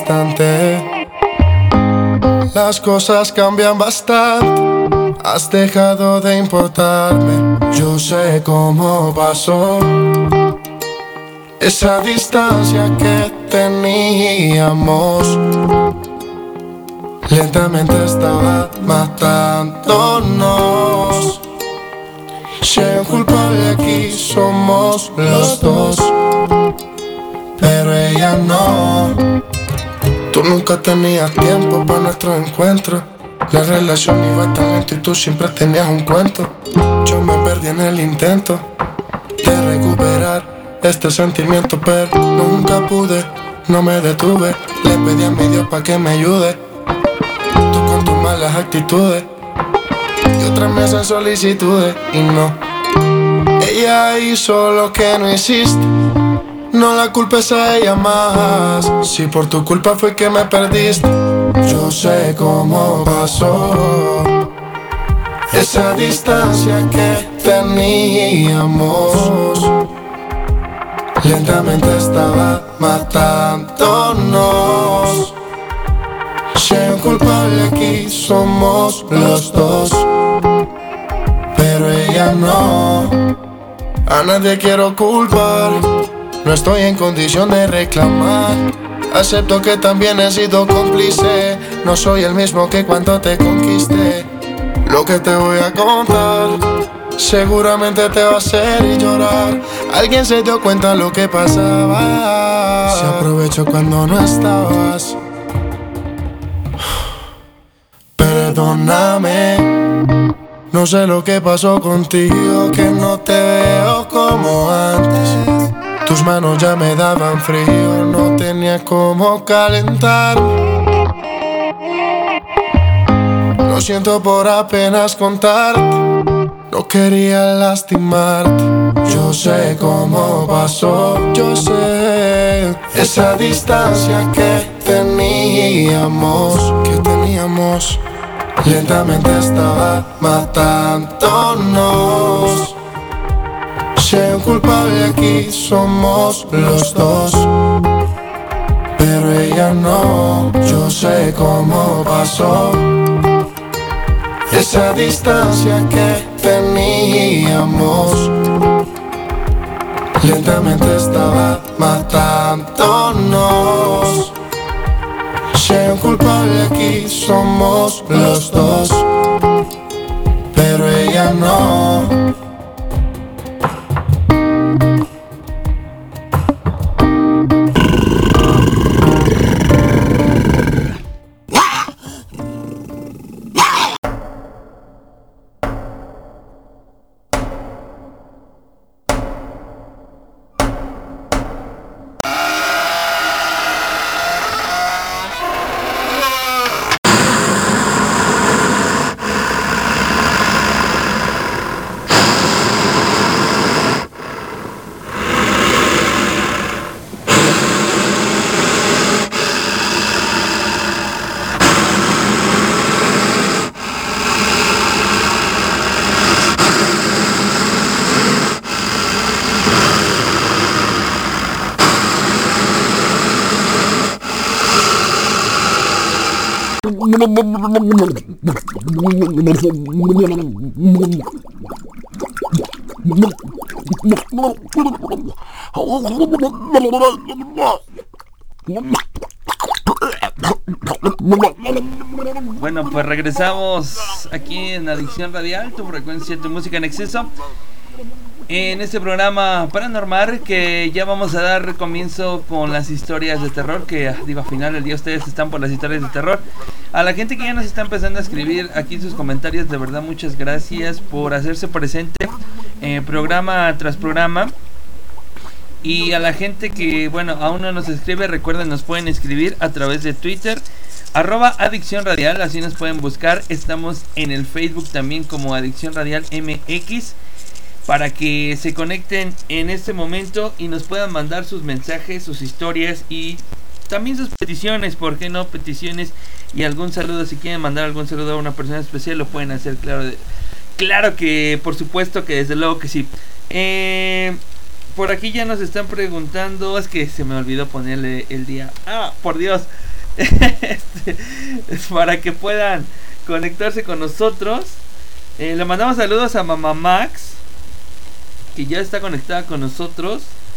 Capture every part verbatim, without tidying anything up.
instante. Las cosas cambian bastante, has dejado de importarme. Yo sé cómo pasó esa distancia que teníamos. Lentamente estaba matándonos. Si hay un culpable aquí somos los dos, pero ella no. Tú nunca tenías tiempo para nuestro encuentro. La relación iba tan lento y tú siempre tenías un cuento. Yo me perdí en el intento de recuperar este sentimiento, pero nunca pude, no me detuve. Le pedí a mi Dios pa' que me ayude. Tú con tus malas actitudes y otras me hacen solicitudes y no. Ella hizo lo que no hiciste, no la culpes a ella más. Si por tu culpa fue que me perdiste, yo sé cómo pasó esa distancia que teníamos. Lentamente estaba matándonos. Si hay un culpable aquí somos los dos, pero ella no. A nadie quiero culpar, no estoy en condición de reclamar. Acepto que también he sido cómplice, no soy el mismo que cuando te conquisté. Lo que te voy a contar seguramente te va a hacer llorar. Alguien se dio cuenta lo que pasaba, se aprovechó cuando no estabas. Perdóname, no sé lo que pasó contigo, que no te veo como antes. Tus manos ya me daban frío, no tenía cómo calentar. Lo siento por apenas contarte, no quería lastimarte. Yo sé cómo pasó, yo sé esa distancia que teníamos, que teníamos. Lentamente estaba matándonos. Si hay un culpable aquí somos los dos, pero ella no. Yo sé cómo pasó esa distancia que teníamos. Lentamente estaba matándonos. Si hay un culpable aquí somos los dos, pero ella no. Bueno, pues regresamos aquí en Adicción Radial, tu frecuencia, tu música en exceso. En este programa paranormal que ya vamos a dar comienzo con las historias de terror, que digo, al final del día ustedes están por las historias de terror. A la gente que ya nos está empezando a escribir aquí sus comentarios, de verdad muchas gracias por hacerse presente eh, programa tras programa. Y a la gente que, bueno, aún no nos escribe, recuerden, nos pueden escribir a través de Twitter, arroba Adicción Radial, así nos pueden buscar. Estamos en el Facebook también como Adicción Radial M X, para que se conecten en este momento y nos puedan mandar sus mensajes, sus historias y también sus peticiones, ¿por qué no? Peticiones y algún saludo, si quieren mandar algún saludo a una persona especial lo pueden hacer, claro, de, claro que por supuesto que desde luego que sí. Eh, por aquí ya nos están preguntando, es que se me olvidó ponerle el día, ah, por Dios. este, para que puedan conectarse con nosotros. Eh, le mandamos saludos a Mamá Max, que ya está conectada con nosotros.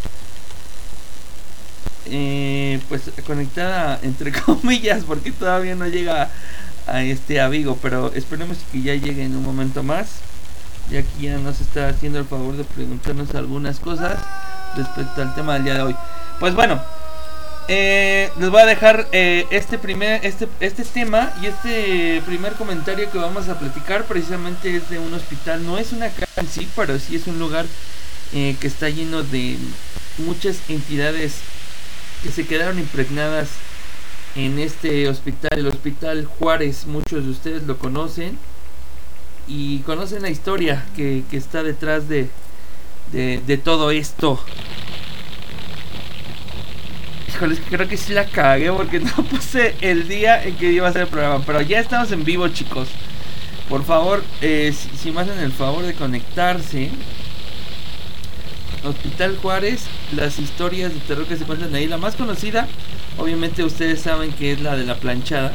Eh, pues conectada entre comillas, porque todavía no llega a este a Vigo, pero esperemos que ya llegue en un momento más. Y aquí ya nos está haciendo el favor de preguntarnos algunas cosas respecto al tema del día de hoy. Pues bueno, eh, les voy a dejar eh, este primer este este tema y este primer comentario que vamos a platicar precisamente es de un hospital. No es una casa en sí, pero sí es un lugar eh, que está lleno de muchas entidades que se quedaron impregnadas en este hospital, el Hospital Juárez. Muchos de ustedes lo conocen y conocen la historia que, que está detrás de, de, de todo esto. Híjole, creo que sí la cagué porque no puse el día en que iba a hacer el programa, pero ya estamos en vivo, chicos. Por favor, eh, si, si me hacen el favor de conectarse. Hospital Juárez, las historias de terror que se cuentan ahí. La más conocida, obviamente ustedes saben que es la de la planchada.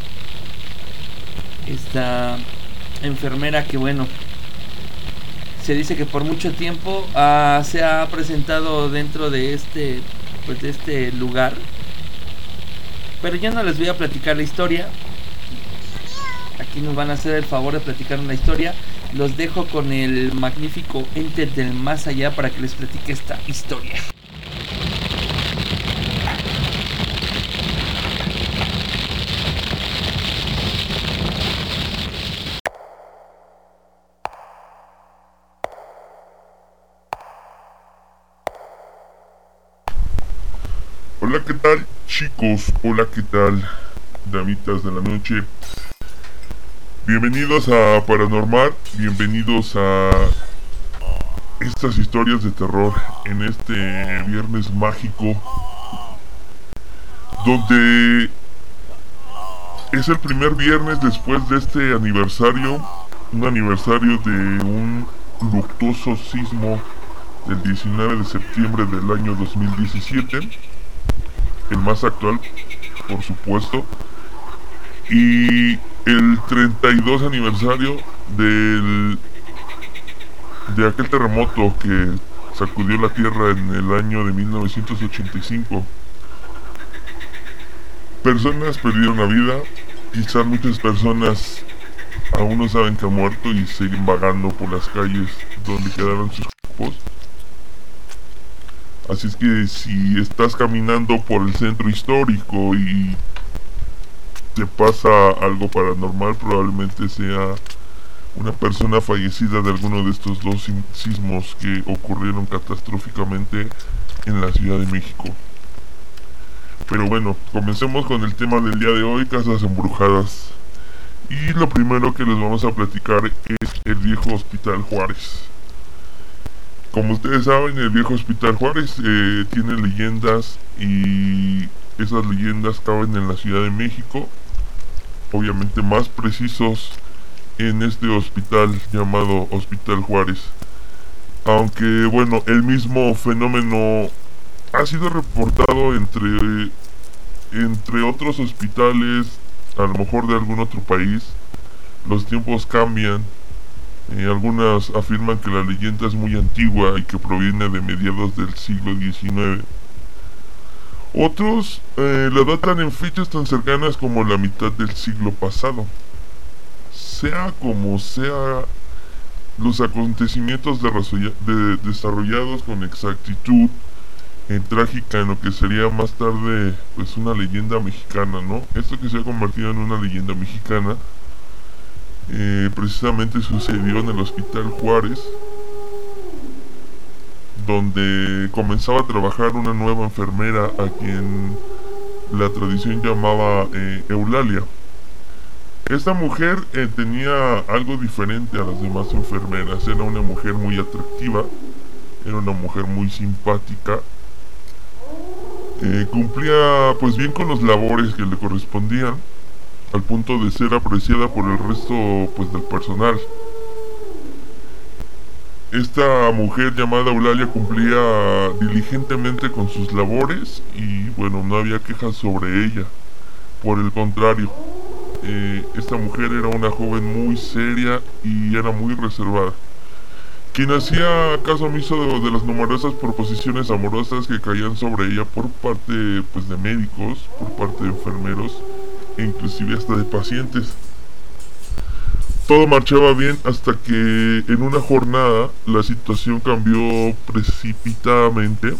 Esta enfermera que, bueno, se dice que por mucho tiempo uh, se ha presentado dentro de este, pues de este lugar. Pero ya no les voy a platicar la historia. Aquí nos van a hacer el favor de platicar una historia. Los dejo con el magnífico ente del más allá para que les platique esta historia. Hola, ¿qué tal, chicos? Hola, ¿qué tal, damitas de la noche? Bienvenidos a Paranormal, bienvenidos a estas historias de terror en este viernes mágico, donde es el primer viernes después de este aniversario, un aniversario de un luctuoso sismo del diecinueve de septiembre del año dos mil diecisiete, el más actual, por supuesto, y el treinta y dos aniversario del de aquel terremoto que sacudió la tierra en el año de mil novecientos ochenta y cinco. Personas perdieron la vida, quizás muchas personas aún no saben que han muerto y siguen vagando por las calles donde quedaron sus cuerpos. Así es que si estás caminando por el centro histórico y te pasa algo paranormal, probablemente sea una persona fallecida de alguno de estos dos sismos que ocurrieron catastróficamente en la Ciudad de México. Pero bueno, comencemos con el tema del día de hoy, casas embrujadas. Y lo primero que les vamos a platicar es el viejo Hospital Juárez. Como ustedes saben, el viejo Hospital Juárez eh, tiene leyendas, y esas leyendas caben en la Ciudad de México, obviamente más precisos en este hospital llamado Hospital Juárez. Aunque bueno, el mismo fenómeno ha sido reportado entre entre otros hospitales, a lo mejor de algún otro país. Los tiempos cambian. Eh, algunas afirman que la leyenda es muy antigua y que proviene de mediados del siglo diecinueve. Otros eh, la datan en fechas tan cercanas como la mitad del siglo pasado. Sea como sea, los acontecimientos de de desarrollados con exactitud en trágica en lo que sería más tarde pues una leyenda mexicana, ¿no? Esto que se ha convertido en una leyenda mexicana eh, precisamente sucedió en el Hospital Juárez, donde comenzaba a trabajar una nueva enfermera a quien la tradición llamaba eh, Eulalia. Esta mujer eh, tenía algo diferente a las demás enfermeras. Era una mujer muy atractiva, era una mujer muy simpática, eh, cumplía pues bien con los labores que le correspondían, al punto de ser apreciada por el resto pues del personal. Esta mujer llamada Eulalia cumplía diligentemente con sus labores y bueno, no había quejas sobre ella. Por el contrario, eh, esta mujer era una joven muy seria y era muy reservada, quien hacía caso omiso de, de las numerosas proposiciones amorosas que caían sobre ella por parte, pues, de médicos, por parte de enfermeros e inclusive hasta de pacientes. Todo marchaba bien hasta que en una jornada la situación cambió precipitadamente.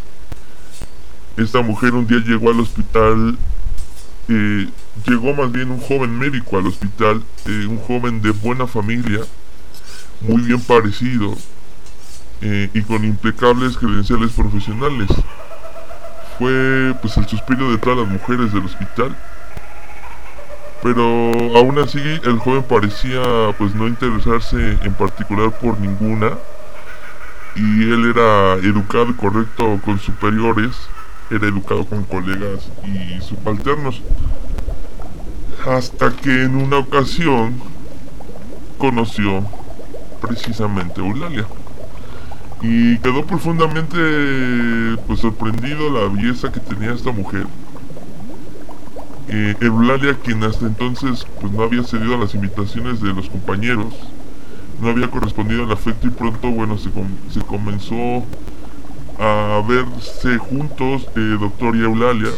Esta mujer un día llegó al hospital, eh, llegó más bien un joven médico al hospital, eh, un joven de buena familia, muy bien parecido, eh, y con impecables credenciales profesionales. Fue pues el suspiro de todas las mujeres del hospital, pero aún así el joven parecía pues no interesarse en particular por ninguna, y él era educado y correcto con superiores, era educado con colegas y subalternos, hasta que en una ocasión conoció precisamente a Eulalia y quedó profundamente pues sorprendido la belleza que tenía esta mujer. eh, Eulalia, quien hasta entonces pues no había cedido a las invitaciones de los compañeros, no había correspondido al afecto, y pronto bueno se, com se comenzó a verse juntos, eh, doctor y Eulalia.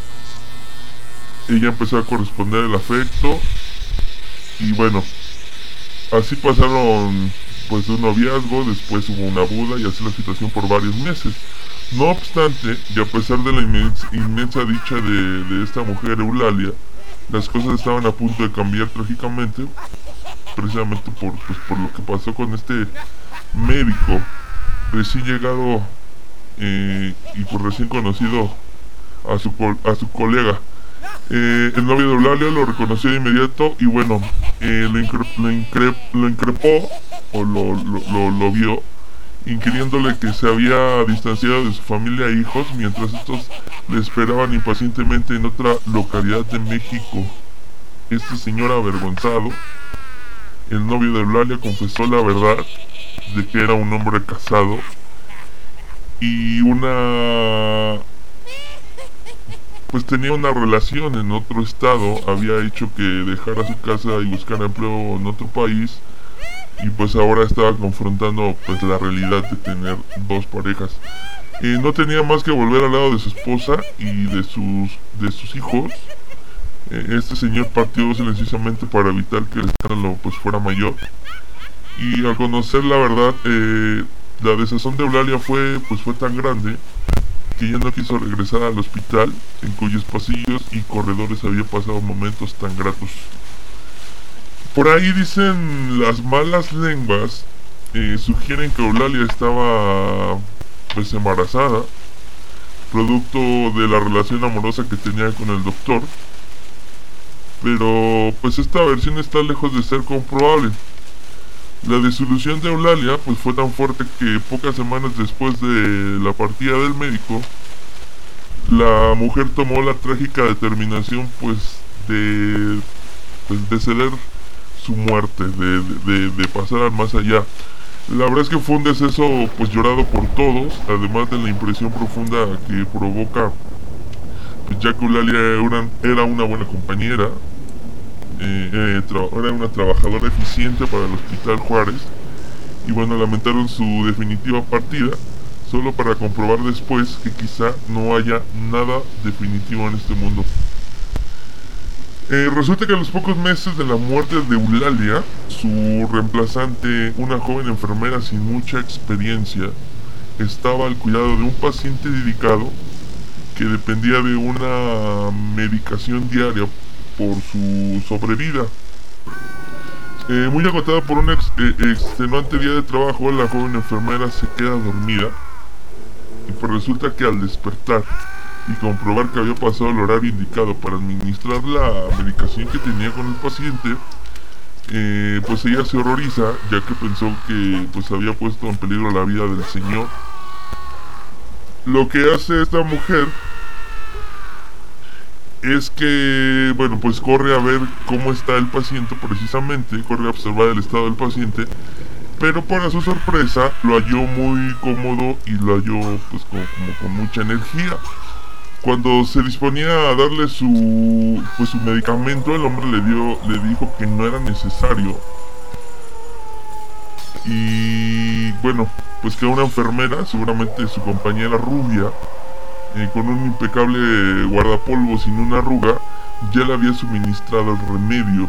Ella empezó a corresponder el afecto y bueno, así pasaron pues un noviazgo, después hubo una boda y así la situación por varios meses. No obstante, y a pesar de la inmensa, inmensa dicha de, de esta mujer Eulalia, las cosas estaban a punto de cambiar trágicamente, precisamente por, pues, por lo que pasó con este médico recién llegado eh, y pues recién conocido a su, a su colega. Eh, el novio de Eulalia lo reconoció de inmediato y bueno, eh, lo, incre lo, incre lo increpó o lo, lo, lo, lo vio, inquiriéndole que se había distanciado de su familia e hijos mientras estos le esperaban impacientemente en otra localidad de México. Este señor avergonzado, el novio de Eulalia, confesó la verdad de que era un hombre casado y una... pues tenía una relación en otro estado, había hecho que dejara su casa y buscara empleo en otro país, y pues ahora estaba confrontando pues la realidad de tener dos parejas. Eh, no tenía más que volver al lado de su esposa y de sus, de sus hijos. Eh, este señor partió silenciosamente para evitar que el escándalo pues fuera mayor, y al conocer la verdad, eh, la desazón de Eulalia fue pues fue tan grande que ella no quiso regresar al hospital, en cuyos pasillos y corredores había pasado momentos tan gratos. Por ahí dicen las malas lenguas, eh, sugieren que Eulalia estaba pues embarazada, producto de la relación amorosa que tenía con el doctor, pero pues esta versión está lejos de ser comprobable. La desilusión de Eulalia pues fue tan fuerte que pocas semanas después de la partida del médico, la mujer tomó la trágica determinación pues de, pues, de ceder su muerte, de, de, de pasar al más allá. La verdad es que fue un deceso pues llorado por todos, además de la impresión profunda que provoca, pues, ya que Eulalia era, era una buena compañera. Eh, eh, era una trabajadora eficiente para el Hospital Juárez, y bueno, lamentaron su definitiva partida, solo para comprobar después que quizá no haya nada definitivo en este mundo. Eh, resulta que a los pocos meses de la muerte de Eulalia, su reemplazante, una joven enfermera sin mucha experiencia, estaba al cuidado de un paciente dedicado que dependía de una medicación diaria por su sobrevida. Eh, muy agotada por un ex, eh, extenuante día de trabajo, la joven enfermera se queda dormida, y pues resulta que al despertar y comprobar que había pasado el horario indicado para administrar la medicación que tenía con el paciente, eh, pues ella se horroriza, ya que pensó que pues había puesto en peligro la vida del señor. Lo que hace esta mujer es que, bueno, pues corre a ver cómo está el paciente precisamente, corre a observar el estado del paciente, pero para su sorpresa lo halló muy cómodo y lo halló pues como, como con mucha energía. Cuando se disponía a darle su pues su medicamento, el hombre le dio le dijo que no era necesario. Y bueno, pues que una enfermera, seguramente su compañera rubia, eh, con un impecable guardapolvo sin una arruga, ya le había suministrado el remedio.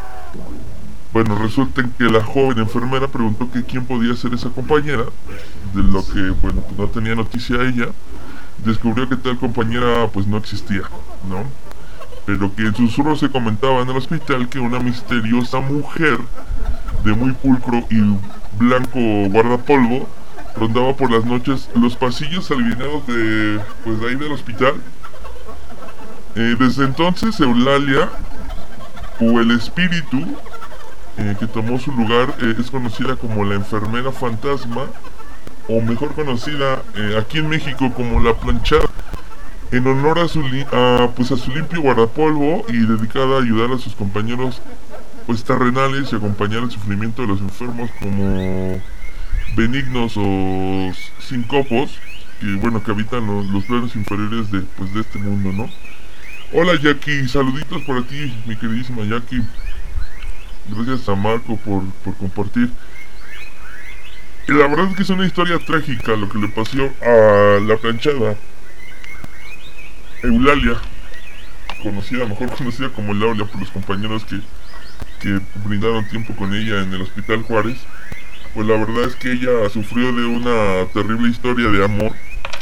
Bueno, resulta que la joven enfermera preguntó que quién podía ser esa compañera, de lo que, bueno, pues no tenía noticia ella. Descubrió que tal compañera pues no existía, ¿no? Pero que en susurros se comentaba en el hospital que una misteriosa mujer de muy pulcro y blanco guardapolvo rondaba por las noches los pasillos alineados de, pues de ahí del hospital. Eh, desde entonces Eulalia, o el espíritu eh, que tomó su lugar, eh, es conocida como la enfermera fantasma, o mejor conocida eh, aquí en México como la planchada, en honor a su, li a, pues a su limpio guardapolvo y dedicada a ayudar a sus compañeros pues terrenales y acompañar el sufrimiento de los enfermos como benignos o sincopos, que bueno, que habitan los, los planos inferiores de, pues, de este mundo, ¿no? Hola Jackie, saluditos para ti, mi queridísima Jackie. Gracias a Marco por, por compartir. Y la verdad es que es una historia trágica lo que le pasó a la planchada Eulalia, conocida, mejor conocida como Eulalia por los compañeros que, que brindaron tiempo con ella en el Hospital Juárez. Pues la verdad es que ella sufrió de una terrible historia de amor,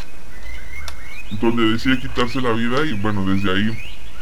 donde decide quitarse la vida, y bueno, desde ahí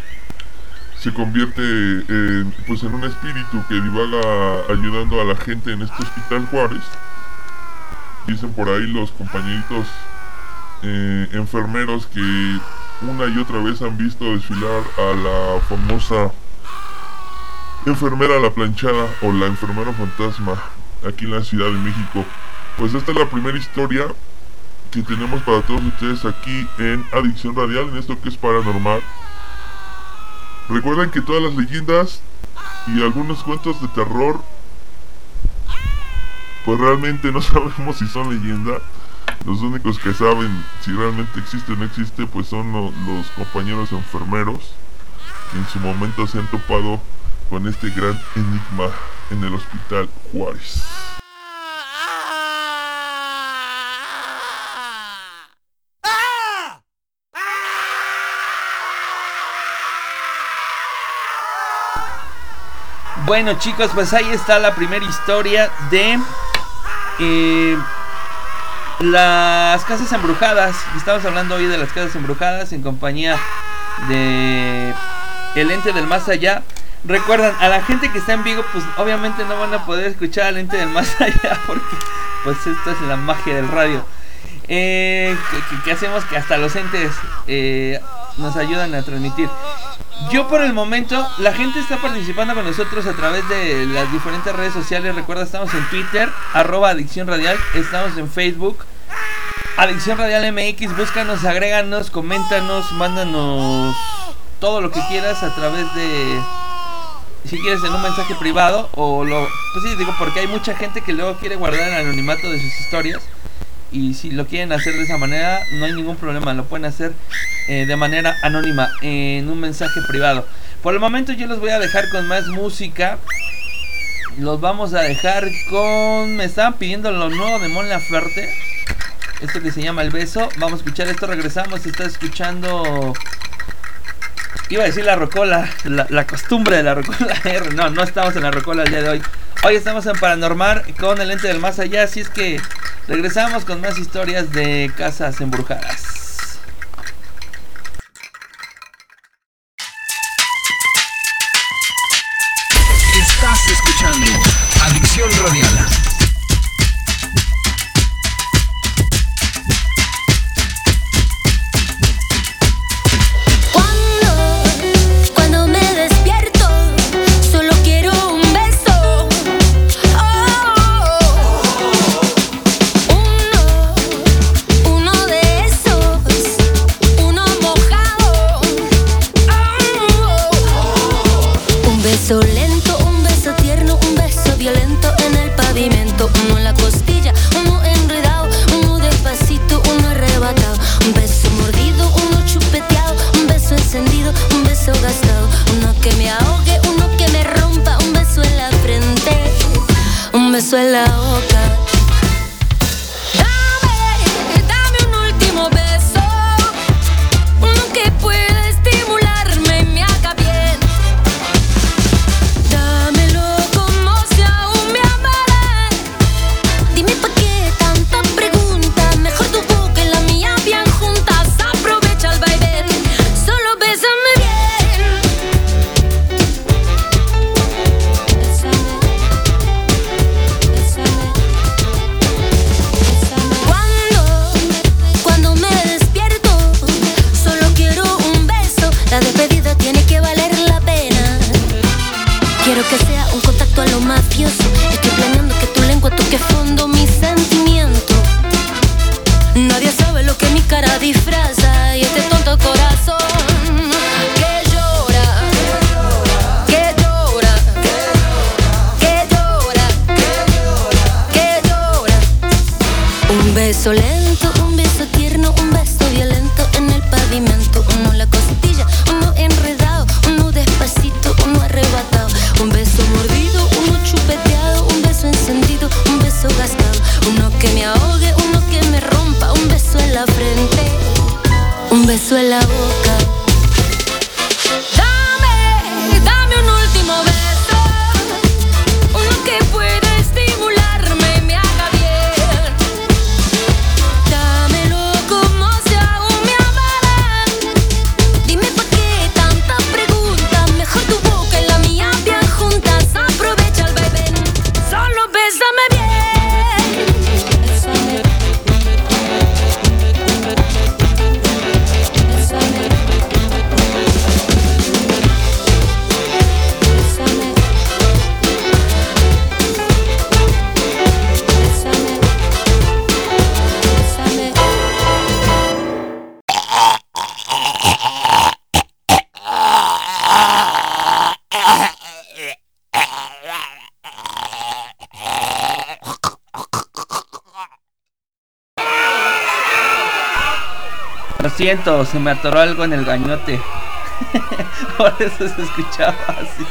se convierte en, pues en un espíritu que divaga ayudando a la gente en este Hospital Juárez. Dicen por ahí los compañeritos eh, enfermeros que una y otra vez han visto desfilar a la famosa enfermera La Planchada, o la enfermera fantasma, aquí en la Ciudad de México. Pues esta es la primera historia que tenemos para todos ustedes aquí en Adicción Radial, en esto que es paranormal. Recuerden que todas las leyendas y algunos cuentos de terror, pues realmente no sabemos si son leyenda. Los únicos que saben si realmente existe o no existe, pues son lo, los compañeros enfermeros, que en su momento se han topado con este gran enigma en el Hospital Juárez. Bueno chicos, pues ahí está la primera historia de eh, las casas embrujadas. Estamos hablando hoy de las casas embrujadas en compañía de El Ente del Más Allá. Recuerdan, a la gente que está en Vigo, pues obviamente no van a poder escuchar al Ente del Más Allá, porque pues esto es la magia del radio. Eh, que, que, que hacemos que hasta los entes eh, nos ayudan a transmitir. Yo por el momento, la gente está participando con nosotros a través de las diferentes redes sociales. Recuerda, estamos en Twitter, arroba Adicción Radial. Estamos en Facebook, Adicción Radial M X. Búscanos, agréganos, coméntanos, mándanos todo lo que quieras a través de... Si quieres en un mensaje privado o lo... Pues sí, digo, porque hay mucha gente que luego quiere guardar el anonimato de sus historias. Y si lo quieren hacer de esa manera, no hay ningún problema. Lo pueden hacer eh, de manera anónima, en un mensaje privado. Por el momento yo los voy a dejar con más música. Los vamos a dejar con... Me estaban pidiendo lo nuevo de Mon Laferte, esto que se llama El Beso. Vamos a escuchar esto, regresamos. Se está escuchando... Iba a decir la rocola, la, la costumbre de la rocola R. No, no estamos en la rocola el día de hoy. Hoy estamos en Paranormal con El Ente del Más Allá. Así es que regresamos con más historias de casas embrujadas. Estás escuchando Adicción Radial. Un beso lento, un beso tierno, un beso violento en el pavimento. beso en la boca. Dame, dame un último beso, uno que pueda estimularme y me haga bien. Dámelo como si aún me amarás. Dime pa' qué tanta pregunta, mejor tu boca y la mía bien juntas. Aprovecha el vaivén, solo bésame bien. Bésame, bésame, bésame. Cuando, cuando me despierto, solo quiero un beso. La despedida tiene que valer la pena. Quiero que sea un contacto a lo mafioso. Estoy planeando que tu lengua toque fondo mi sentimiento. Nadie sabe lo que mi cara disfraza y este tonto corazón que llora, que llora, que llora, que llora. Un beso lento, un beso tierno, un beso violento en el pavimento. Uno en la costilla, uno enredado, uno despacito, uno arrebatado. Un beso mordido, uno chupeteado, un beso encendido, un beso gastado. Uno que me ahogue, uno que me rompa, un beso en la frente, un beso en la boca. Dame, dame un último beso, uno que pueda estimularme y me haga bien. Dámelo como si aún me amarás. Dime pa' qué tanta pregunta, mejor tu boca y la mía bien juntas. Aprovecha el vaivén, solo bésame bien. Bésame, bésame, bésame, bésame, bésame. Lo siento, se me atoró algo en el gañote. Por eso se escuchaba así.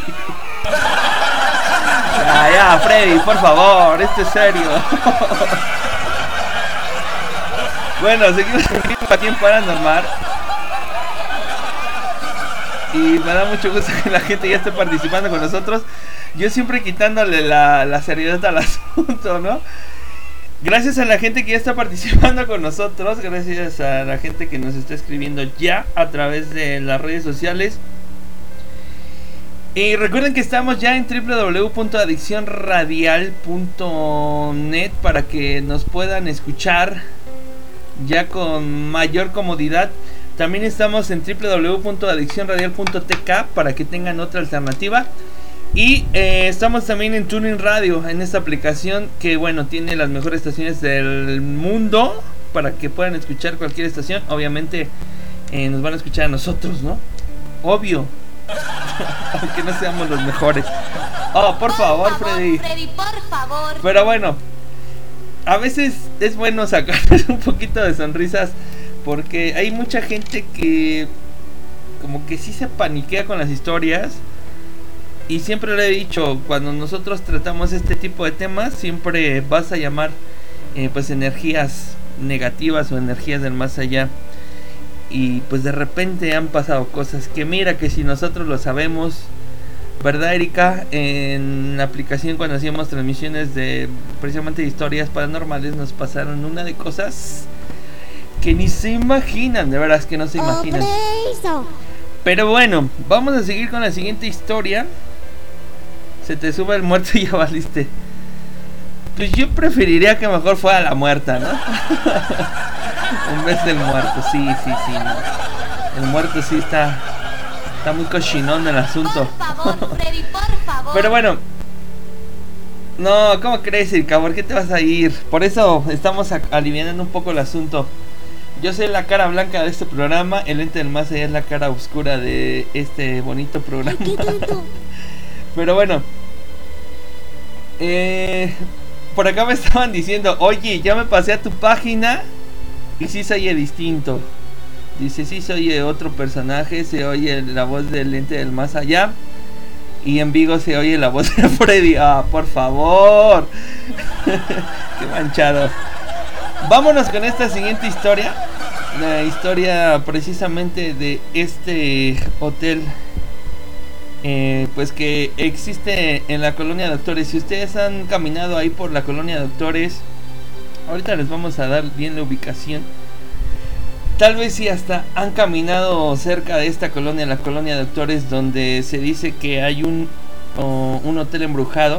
Ya, ya, Freddy, por favor, esto es serio. Bueno, seguimos aquí en Paranormal. Y me da mucho gusto que la gente ya esté participando con nosotros. Yo siempre quitándole la, la seriedad al asunto, ¿no? Gracias a la gente que ya está participando con nosotros. Gracias a la gente que nos está escribiendo ya a través de las redes sociales. Y recuerden que estamos ya en doble u doble u doble u punto adicción radial punto net para que nos puedan escuchar ya con mayor comodidad. También estamos en doble u doble u doble u punto adicción radial punto t k para que tengan otra alternativa. Y eh, estamos también en Tuning Radio, en esta aplicación que, bueno, tiene las mejores estaciones del mundo para que puedan escuchar cualquier estación. Obviamente eh, nos van a escuchar a nosotros, ¿no? Obvio. Aunque no seamos los mejores. Oh, por favor, Freddy. Freddy, por favor. Pero bueno, a veces es bueno sacar un poquito de sonrisas porque hay mucha gente que como que sí se paniquea con las historias. Y siempre le he dicho, cuando nosotros tratamos este tipo de temas, siempre vas a llamar eh, pues energías negativas o energías del más allá. Y pues de repente han pasado cosas que mira que si nosotros lo sabemos, ¿verdad, Erika? En la aplicación cuando hacíamos transmisiones de precisamente de historias paranormales nos pasaron una de cosas que ni se imaginan, de veras que no se imaginan. Pero bueno, vamos a seguir con la siguiente historia. Se te sube el muerto y ya valiste. Pues yo preferiría que mejor fuera la muerta, ¿no? En vez del muerto, sí, sí, sí, no. El muerto sí está Está muy cochinón el asunto. Por favor, Freddy, por favor. Pero bueno, no, ¿cómo crees, Erika? ¿Por qué te vas a ir? Por eso estamos aliviando un poco el asunto. Yo soy la cara blanca de este programa. El ente del más allá es la cara oscura de este bonito programa. Ay, qué tonto. Pero bueno, eh, por acá me estaban diciendo, oye, ya me pasé a tu página y sí se oye distinto. Dice, sí se oye otro personaje, se oye la voz del ente del más allá. y en Vigo se oye la voz de Freddy. Ah, por favor. Qué manchado. Vámonos con esta siguiente historia. La historia precisamente de este hotel, eh, pues que existe en la Colonia Doctores. Si ustedes han caminado ahí por la Colonia Doctores, ahorita les vamos a dar bien la ubicación. Tal vez si hasta han caminado cerca de esta colonia, la Colonia Doctores, donde se dice que hay un, oh, un hotel embrujado.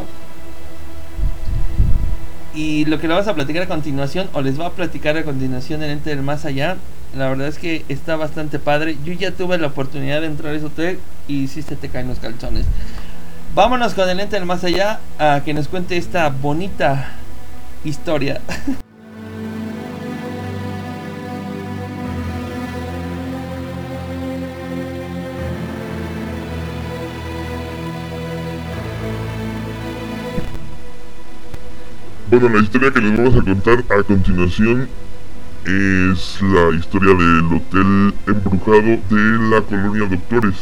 Y lo que le vamos a platicar a continuación, o les va a platicar a continuación el ente del más allá, la verdad es que está bastante padre. Yo ya tuve la oportunidad de entrar a ese hotel y sí se te caen los calzones. Vámonos con el ente del más allá a que nos cuente esta bonita historia. Bueno, la historia que les vamos a contar a continuación es la historia del hotel embrujado de la Colonia Doctores.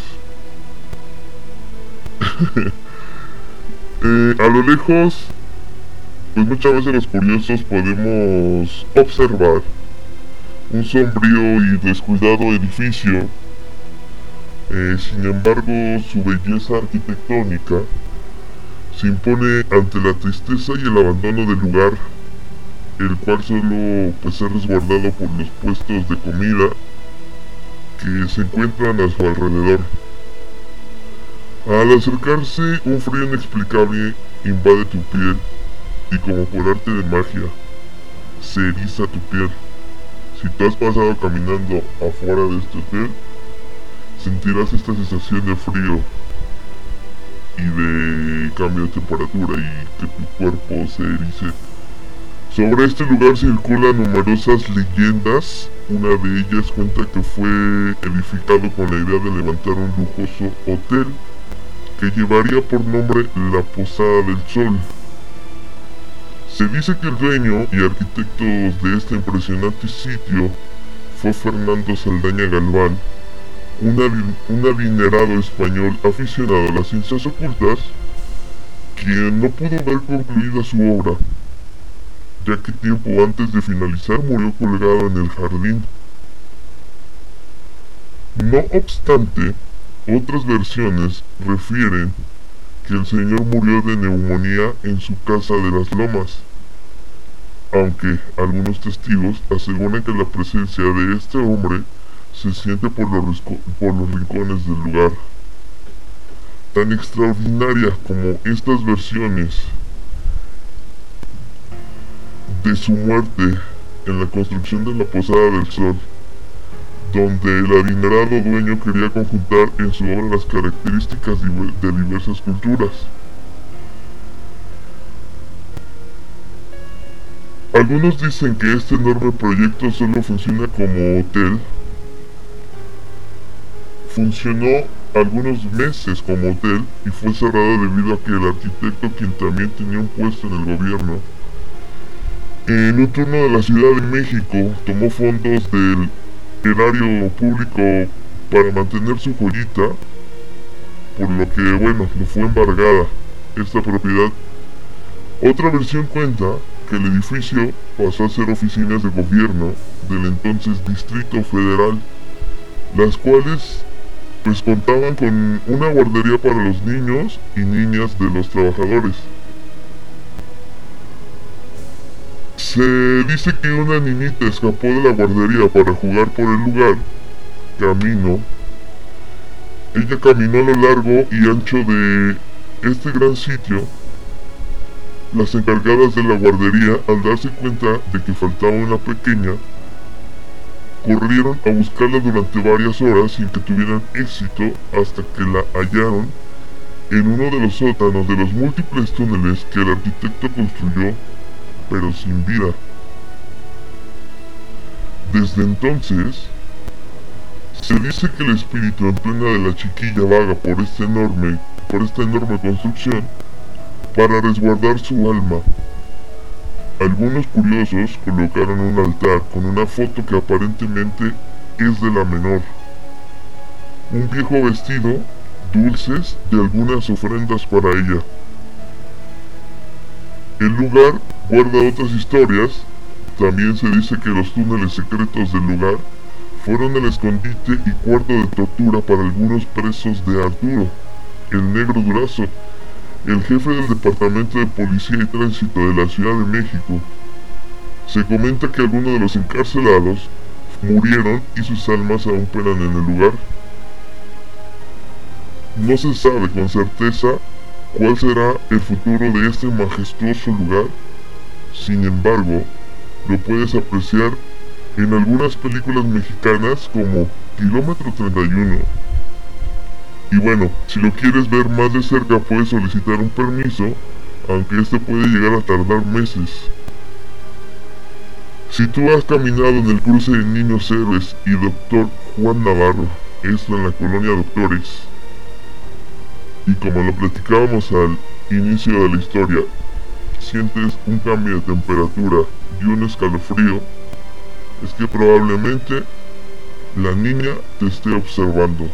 eh, a lo lejos, pues muchas veces los curiosos podemos observar un sombrío y descuidado edificio. Eh, sin embargo, su belleza arquitectónica se impone ante la tristeza y el abandono del lugar, el cual solo pues es resguardado por los puestos de comida que se encuentran a su alrededor. Al acercarse, un frío inexplicable invade tu piel y como por arte de magia se eriza tu piel. Si tú has pasado caminando afuera de este hotel, sentirás esta sensación de frío y de cambio de temperatura y que tu cuerpo se erice. Sobre este lugar circulan numerosas leyendas. Una de ellas cuenta que fue edificado con la idea de levantar un lujoso hotel que llevaría por nombre la Posada del Sol. Se dice que el dueño y arquitecto de este impresionante sitio fue Fernando Saldaña Galván, Un, un adinerado español aficionado a las ciencias ocultas, quien no pudo ver concluida su obra, ya que tiempo antes de finalizar murió colgado en el jardín. No obstante, otras versiones refieren que el señor murió de neumonía en su casa de las Lomas, aunque algunos testigos aseguran que la presencia de este hombre se siente por los, por los rincones del lugar. Tan extraordinaria como estas versiones de su muerte en la construcción de la Posada del Sol, donde el adinerado dueño quería conjuntar en su obra las características de diversas culturas. Algunos dicen que este enorme proyecto solo funciona como hotel. Funcionó algunos meses como hotel y fue cerrado debido a que el arquitecto, quien también tenía un puesto en el gobierno, en un turno de la Ciudad de México, tomó fondos del erario público para mantener su joyita, por lo que, bueno, le fue embargada esta propiedad. Otra versión cuenta que el edificio pasó a ser oficinas de gobierno del entonces Distrito Federal, las cuales pues contaban con una guardería para los niños y niñas de los trabajadores. Se dice que una niñita escapó de la guardería para jugar por el lugar. Camino. Ella caminó a lo largo y ancho de este gran sitio. Las encargadas de la guardería, al darse cuenta de que faltaba una pequeña, corrieron a buscarla durante varias horas sin que tuvieran éxito, hasta que la hallaron en uno de los sótanos de los múltiples túneles que el arquitecto construyó, pero sin vida. Desde entonces, se dice que el espíritu en plena de la chiquilla vaga por esta enorme, por esta enorme construcción para resguardar su alma. Algunos curiosos colocaron un altar con una foto que aparentemente es de la menor. Un viejo vestido dulces y algunas ofrendas para ella. El lugar guarda otras historias. También se dice que los túneles secretos del lugar fueron el escondite y cuarto de tortura para algunos presos de Arturo, el Negro Durazo, el jefe del Departamento de Policía y Tránsito de la Ciudad de México. Se comenta que algunos de los encarcelados murieron y sus almas aún penan en el lugar. No se sabe con certeza cuál será el futuro de este majestuoso lugar. Sin embargo, lo puedes apreciar en algunas películas mexicanas como Kilómetro treinta y uno. Y bueno, si lo quieres ver más de cerca puedes solicitar un permiso, aunque este puede llegar a tardar meses. Si tú has caminado en el cruce de Niños Héroes y Doctor Juan Navarro, esto en la colonia Doctores, y como lo platicábamos al inicio de la historia, sientes un cambio de temperatura y un escalofrío, es que probablemente la niña te esté observando.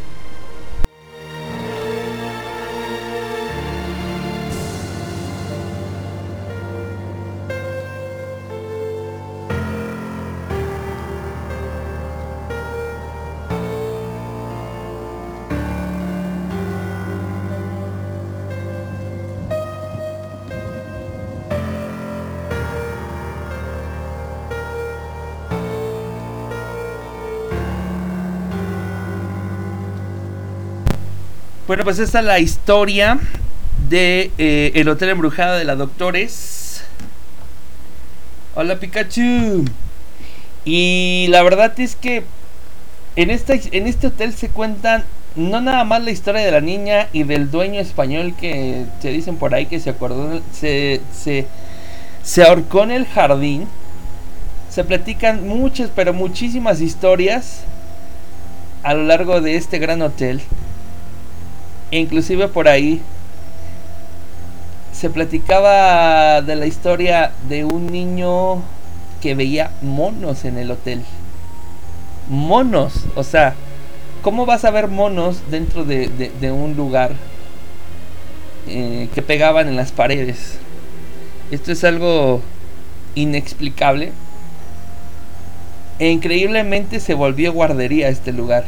Bueno, pues esta es la historia de eh, el Hotel Embrujado de la Doctores. Hola, Pikachu. Y la verdad es que en, esta, en este hotel se cuentan no nada más la historia de la niña y del dueño español que se dicen por ahí que se acordó, se, se, se ahorcó en el jardín. Se platican muchas, pero muchísimas historias a lo largo de este gran hotel. E inclusive por ahí se platicaba de la historia de un niño que veía monos en el hotel. Monos, o sea, ¿cómo vas a ver monos dentro de, de, de un lugar eh, que pegaban en las paredes? Esto es algo inexplicable. E increíblemente se volvió guardería este lugar.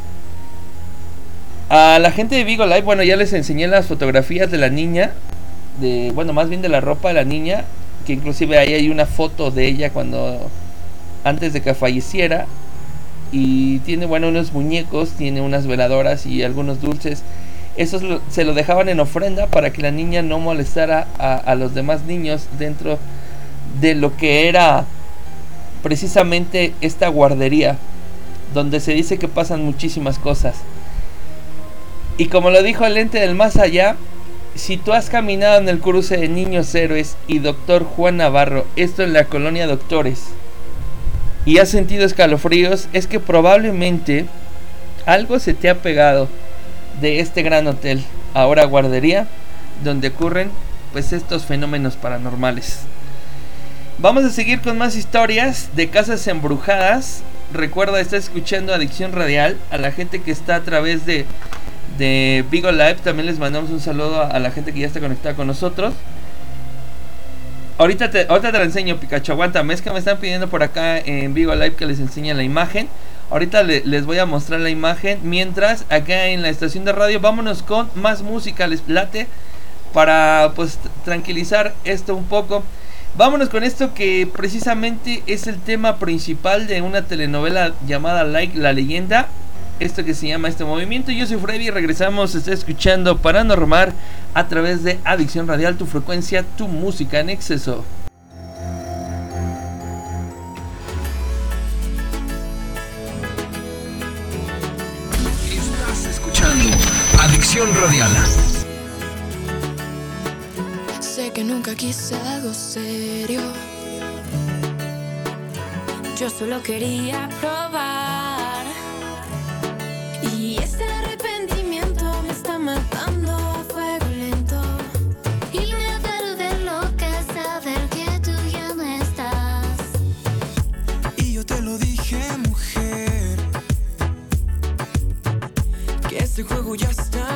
A la gente de Vigo Live, bueno, ya les enseñé las fotografías de la niña, de, bueno, más bien de la ropa de la niña, que inclusive ahí hay una foto de ella cuando, antes de que falleciera, y tiene, bueno, unos muñecos, tiene unas veladoras y algunos dulces. Esos lo, se lo dejaban en ofrenda para que la niña no molestara a, a los demás niños dentro de lo que era precisamente esta guardería, donde se dice que pasan muchísimas cosas. Y como lo dijo el ente del más allá, si tú has caminado en el cruce de Niños Héroes y Doctor Juan Navarro, esto en la colonia Doctores, y has sentido escalofríos, es que probablemente algo se te ha pegado de este gran hotel, ahora guardería, donde ocurren pues estos fenómenos paranormales. Vamos a seguir con más historias de casas embrujadas. Recuerda, estás escuchando Adicción Radial. A la gente que está a través de de Vigo Live también les mandamos un saludo a, a la gente que ya está conectada con nosotros. Ahorita te, ahorita te la enseño, Pikachu, aguántame, es que me están pidiendo por acá en Vigo Live que les enseñe la imagen. Ahorita le, les voy a mostrar la imagen. Mientras, acá en la estación de radio, vámonos con más música, les late, para pues tranquilizar esto un poco. Vámonos con esto que precisamente es el tema principal de una telenovela llamada Like la Leyenda. Esto que se llama este movimiento. Yo soy Freddy y regresamos. Está escuchando Paranormal a través de Adicción Radial, tu frecuencia, tu música en exceso. Estás escuchando Adicción Radial. Sé que nunca quise algo serio. Yo solo quería probar. Y este arrepentimiento me está matando a fuego lento. Y me vuelve loca saber que tú ya no estás. Y yo te lo dije, mujer, que este juego ya está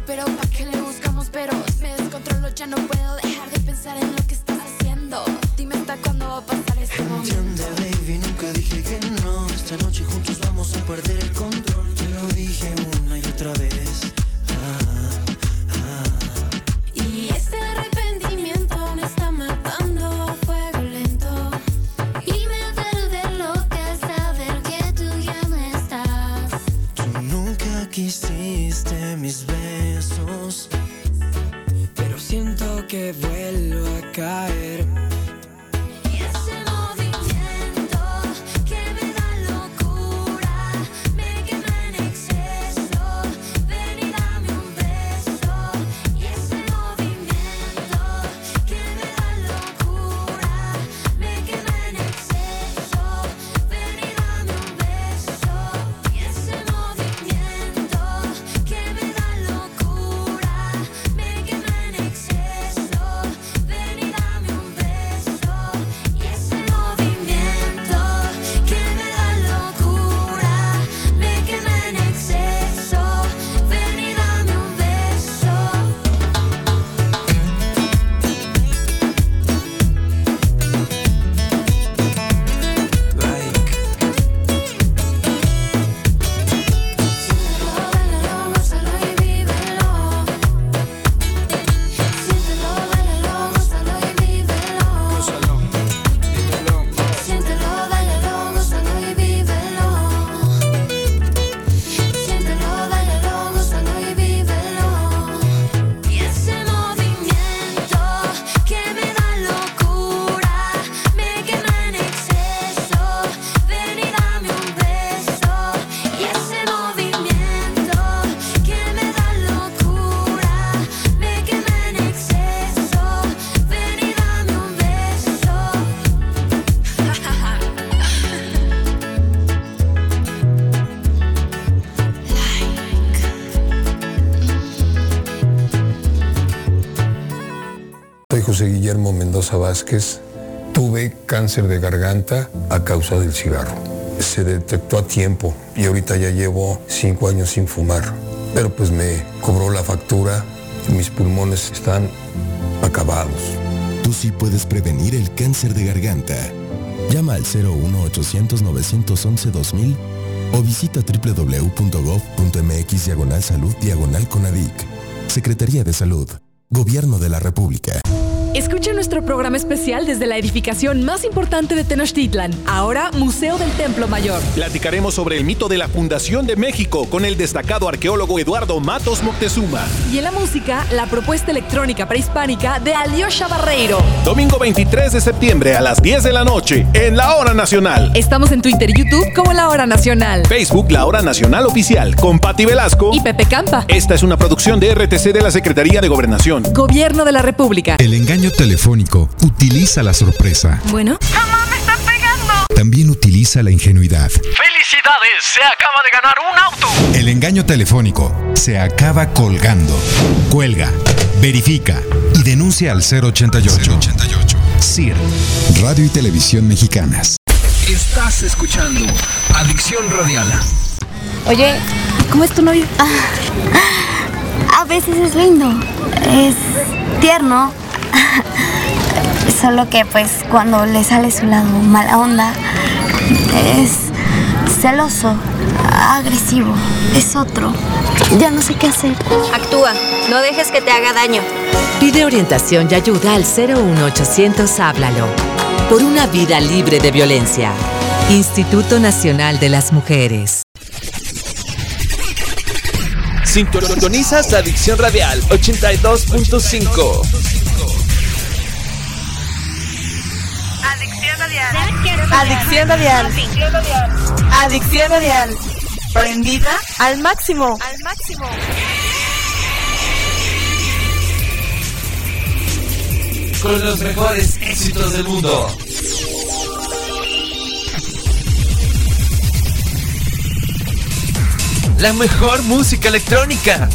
pero ¿pa' qué le buscamos? Pero me descontrolo, ya no puedo dejar de pensar en lo que estás haciendo. Dime hasta cuándo va a pasar este momento. Entiende, baby, nunca dije que no. Esta noche juntos vamos a perder el control. Te lo dije una y otra vez. Ah, ah. Y este arrepentimiento me está matando a fuego lento. Y me vuelve loca saber que tú ya no estás. Tú nunca quisiste mis besos, pero siento que vuelvo a caer. Y ese movimiento que me da locura me quema en exceso. Ven y dame un beso. Y ese movimiento que me da locura me quema en exceso. Ven y dame un beso. Y ese movimiento que me da locura me quema en exceso. Ven y dame un beso. Y ese movimiento que me da locura me quema en exceso. Ven y dame un beso. Like, Siéntelo, báilalo, gózalo y vívelo. Siéntelo, báilalo, gózalo y vívelo. gózalo, vívelo. Siéntelo, báilalo, gózalo y vívelo. Siéntelo, báilalo, gózalo y vívelo. Y ese movimiento que me da locura me quema en exceso. Ven y dame un beso. Y ese movimiento que me da locura me quema en exceso. Ven y dame un beso. Soy José Guillermo Mendoza Vázquez. Tuve cáncer de garganta a causa del cigarro. Se detectó a tiempo y ahorita ya llevo cinco años sin fumar. Pero pues me cobró la factura y mis pulmones están acabados. Tú sí puedes prevenir el cáncer de garganta. Llama al cero uno ochocientos novecientos once dos mil o visita doble u doble u doble u punto gov punto m x diagonal salud diagonal Conadic. Secretaría de Salud. Gobierno de la República. Escucha nuestro programa especial desde la edificación más importante de Tenochtitlan, ahora Museo del Templo Mayor. Platicaremos sobre el mito de la fundación de México con el destacado arqueólogo Eduardo Matos Moctezuma. Y en la música, la propuesta electrónica prehispánica de Alyosha Barreiro. Domingo veintitrés de septiembre a las diez de la noche en La Hora Nacional. Estamos en Twitter y YouTube como La Hora Nacional. Facebook La Hora Nacional Oficial con Pati Velasco y Pepe Campa. Esta es una producción de R T C de la Secretaría de Gobernación. Gobierno de la República. El engaño telefónico utiliza la sorpresa. Bueno. ¡Mamá, me están pegando! También utiliza la ingenuidad. ¡Felicidades! ¡Se acaba de ganar un auto! El engaño telefónico se acaba colgando. Cuelga, verifica y denuncia al cero ochenta y ocho. S I R, Radio y Televisión Mexicanas. Estás escuchando Adicción Radial. Oye, ¿cómo es tu novio? Ah, a veces es lindo, es tierno. Solo que pues cuando le sale su lado mala onda, es celoso, agresivo, es otro. Ya no sé qué hacer. Actúa, no dejes que te haga daño. Pide orientación y ayuda al cero uno ochocientos Háblalo. Por una vida libre de violencia. Instituto Nacional de las Mujeres. Sintonizas Adicción Radial ochenta y dos punto cinco. Adicción Radial. Adicción radial. Adicción radial. Prendida al máximo. Al máximo. Con los mejores éxitos del mundo. La mejor música electrónica.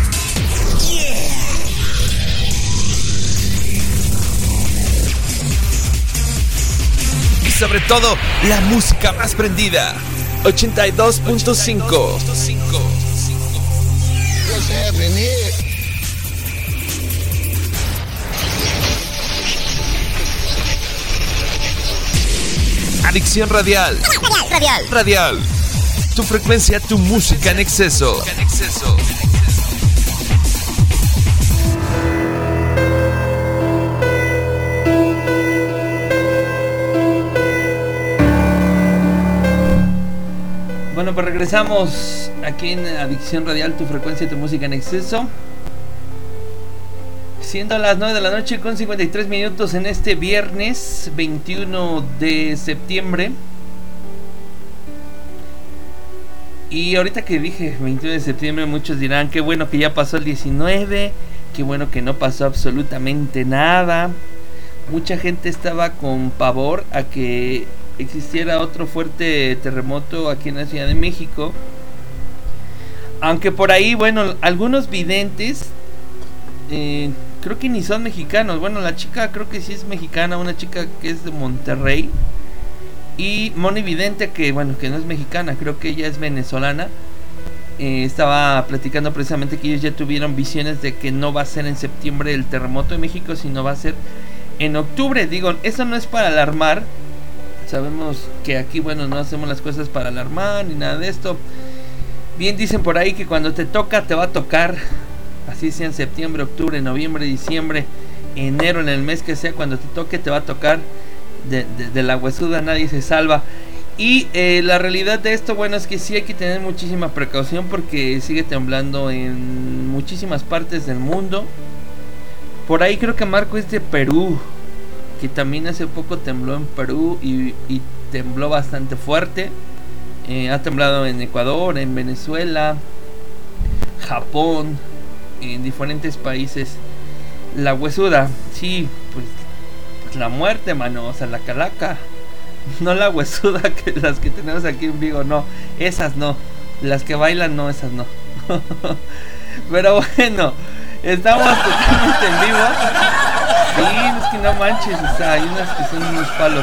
Y sobre todo, la música más prendida. ochenta y dos punto cinco. sé venir. Adicción radial. Radial. Radial. Tu frecuencia, tu música en exceso. En exceso. Bueno, pues regresamos aquí en Adicción Radial, tu frecuencia, tu música en exceso. Siendo las nueve de la noche con cincuenta y tres minutos en este viernes veintiuno de septiembre. Y ahorita que dije veintiuno de septiembre, muchos dirán qué bueno que ya pasó el diecinueve, qué bueno que no pasó absolutamente nada. Mucha gente estaba con pavor a que existiera otro fuerte terremoto aquí en la Ciudad de México. Aunque por ahí, bueno, algunos videntes, eh, creo que ni son mexicanos. Bueno, la chica creo que sí es mexicana, una chica que es de Monterrey. Y Moni Vidente, que bueno, que no es mexicana, creo que ella es venezolana. Eh, estaba platicando precisamente que ellos ya tuvieron visiones de que no va a ser en septiembre el terremoto de México, sino va a ser en octubre. Digo, eso no es para alarmar. Sabemos que aquí, bueno, no hacemos las cosas para alarmar ni nada de esto. Bien dicen por ahí que cuando te toca, te va a tocar. Así sea en septiembre, octubre, noviembre, diciembre, enero, en el mes que sea, cuando te toque, te va a tocar. De, de, de la huesuda nadie se salva. Y eh, la realidad de esto, bueno, es que sí hay que tener muchísima precaución porque sigue temblando en muchísimas partes del mundo. Por ahí creo que Marco es de Perú, que también hace poco tembló en Perú y, y tembló bastante fuerte. Eh, ha temblado en Ecuador, en Venezuela, Japón, en diferentes países. La huesuda, sí, pues, pues la muerte, mano, o sea, la calaca. No la huesuda, que las que tenemos aquí en Vigo, no, esas no. Las que bailan, no, esas no. Pero bueno, estamos totalmente en vivo. Sí, es que no manches, o sea, hay unas que son unos palos.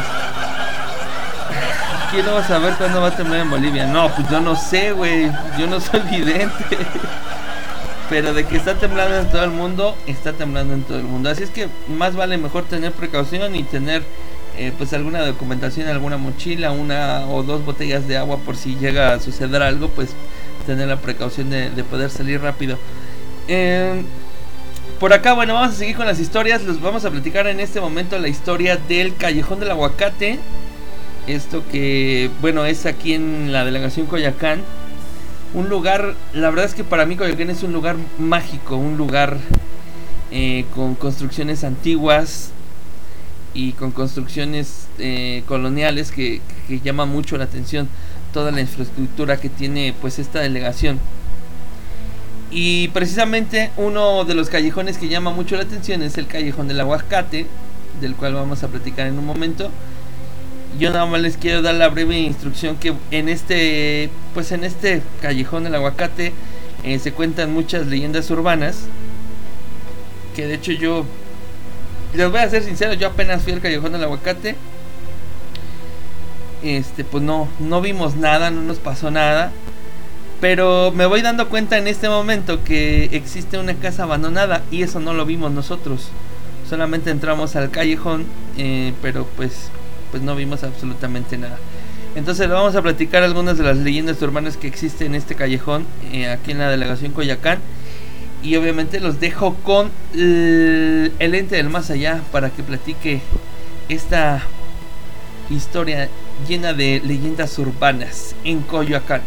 Quiero saber cuándo va a temblar en Bolivia. No, pues yo no sé, güey. Yo no soy vidente. Pero de que está temblando en todo el mundo, está temblando en todo el mundo. Así es que más vale mejor tener precaución y tener eh, pues alguna documentación, alguna mochila, una o dos botellas de agua por si llega a suceder algo, pues tener la precaución de, de poder salir rápido. Eh, por acá, bueno, vamos a seguir con las historias. Les vamos a platicar en este momento la historia del Callejón del Aguacate. Esto que, bueno, es aquí en la delegación Coyoacán. Un lugar, la verdad es que para mí Coyoacán es un lugar mágico, un lugar eh, con construcciones antiguas y con construcciones eh, coloniales que, que llama mucho la atención toda la infraestructura que tiene pues esta delegación. Y precisamente uno de los callejones que llama mucho la atención es el Callejón del Aguacate, del cual vamos a platicar en un momento. Yo nada más les quiero dar la breve instrucción que en este, pues en este Callejón del Aguacate eh, se cuentan muchas leyendas urbanas. Que de hecho yo, les voy a ser sincero, yo apenas fui al Callejón del Aguacate. Este, pues no, no vimos nada, no nos pasó nada. Pero me voy dando cuenta en este momento que existe una casa abandonada y eso no lo vimos nosotros. Solamente entramos al callejón, eh, pero pues... pues no vimos absolutamente nada. Entonces vamos a platicar algunas de las leyendas urbanas que existen en este callejón eh, aquí en la delegación Coyoacán. Y obviamente los dejo con el, el ente del más allá para que platique esta historia llena de leyendas urbanas en Coyoacán.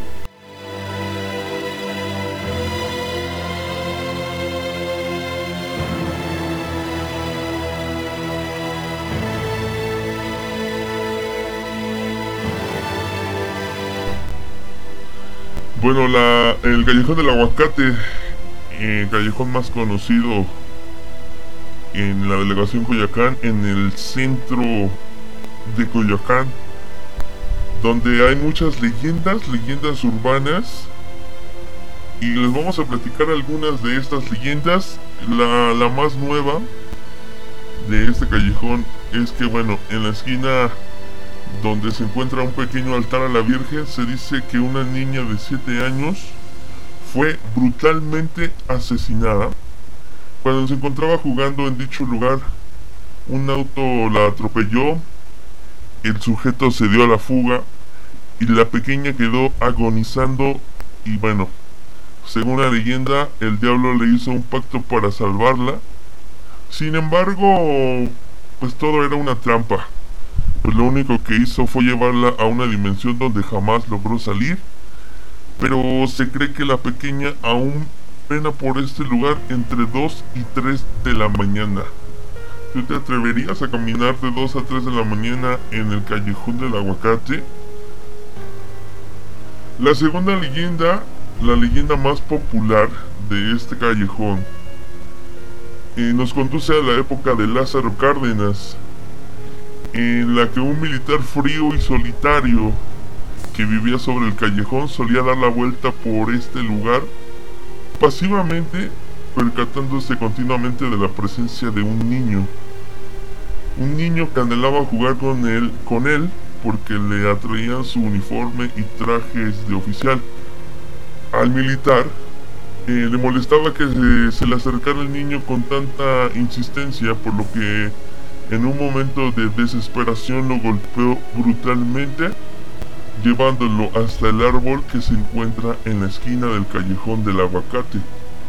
Bueno, la, el Callejón del Aguacate, el callejón más conocido en la delegación Coyoacán, en el centro de Coyoacán, donde hay muchas leyendas, leyendas urbanas, y les vamos a platicar algunas de estas leyendas. La, la más nueva de este callejón es que, bueno, en la esquina donde se encuentra un pequeño altar a la Virgen, se dice que una niña de siete años fue brutalmente asesinada. Cuando se encontraba jugando en dicho lugar, un auto la atropelló, el sujeto se dio a la fuga y la pequeña quedó agonizando y bueno, según la leyenda, el diablo le hizo un pacto para salvarla. Sin embargo, pues todo era una trampa, pues lo único que hizo fue llevarla a una dimensión donde jamás logró salir, pero se cree que la pequeña aún pena por este lugar entre dos y tres de la mañana. ¿Tú te atreverías a caminar de dos a tres de la mañana en el callejón del aguacate? La segunda leyenda, la leyenda más popular de este callejón, eh, nos conduce a la época de Lázaro Cárdenas, en la que un militar frío y solitario que vivía sobre el callejón solía dar la vuelta por este lugar pasivamente, percatándose continuamente de la presencia de un niño. Un niño que anhelaba jugar con él, con él porque le atraían su uniforme y trajes de oficial. Al militar eh, le molestaba que se, se le acercara el niño con tanta insistencia, por lo que en un momento de desesperación lo golpeó brutalmente, llevándolo hasta el árbol que se encuentra en la esquina del callejón del aguacate.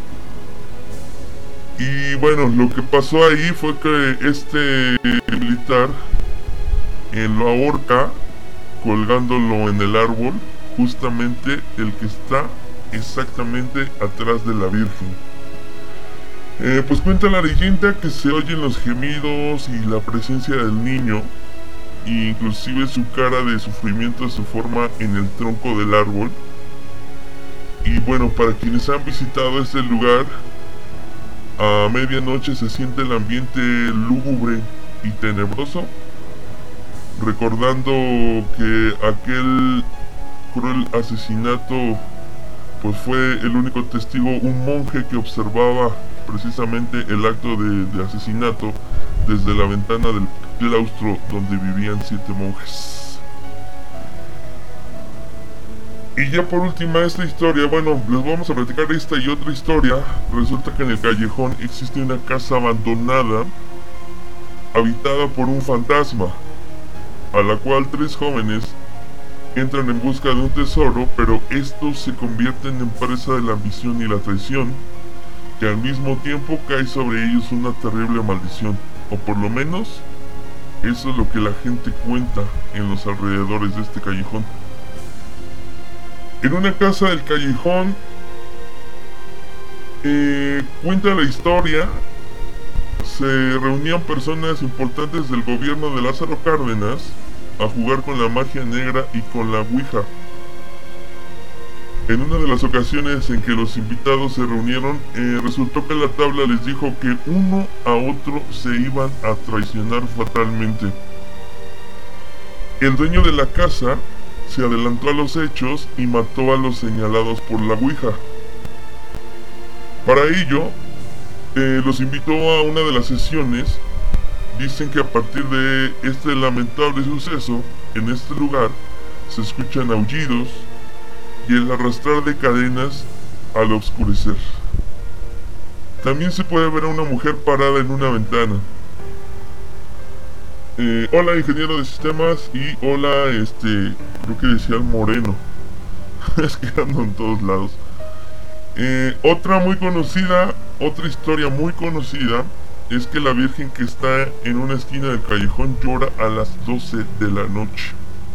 Y bueno, lo que pasó ahí fue que este militar eh, lo ahorca colgándolo en el árbol, justamente el que está exactamente atrás de la Virgen. Eh, pues cuenta la leyenda que se oyen los gemidos y la presencia del niño, e inclusive su cara de sufrimiento se forma en el tronco del árbol. Y bueno, para quienes han visitado este lugar, a medianoche se siente el ambiente lúgubre y tenebroso, recordando que aquel cruel asesinato pues fue el único testigo, un monje que observaba precisamente el acto de, de asesinato desde la ventana del claustro donde vivían siete monjes. Y ya por última esta historia, bueno, les vamos a platicar esta y otra historia. Resulta que en el callejón existe una casa abandonada habitada por un fantasma, a la cual tres jóvenes entran en busca de un tesoro, pero estos se convierten en presa de la ambición y la traición, que al mismo tiempo cae sobre ellos una terrible maldición, o por lo menos eso es lo que la gente cuenta en los alrededores de este callejón. En una casa del callejón eh, cuenta la historia, se reunían personas importantes del gobierno de Lázaro Cárdenas a jugar con la magia negra y con la ouija. En una de las ocasiones en que los invitados se reunieron, eh, resultó que la tabla les dijo que uno a otro se iban a traicionar fatalmente. El dueño de la casa se adelantó a los hechos y mató a los señalados por la ouija. Para ello, eh, los invitó a una de las sesiones. Dicen que a partir de este lamentable suceso, en este lugar se escuchan aullidos y el arrastrar de cadenas al oscurecer. También se puede ver a una mujer parada en una ventana. Eh, hola, ingeniero de sistemas, y hola, este, creo que decía el moreno. Es que ando en todos lados. Eh, otra muy conocida, otra historia muy conocida, es que la Virgen que está en una esquina del callejón llora a las doce de la noche.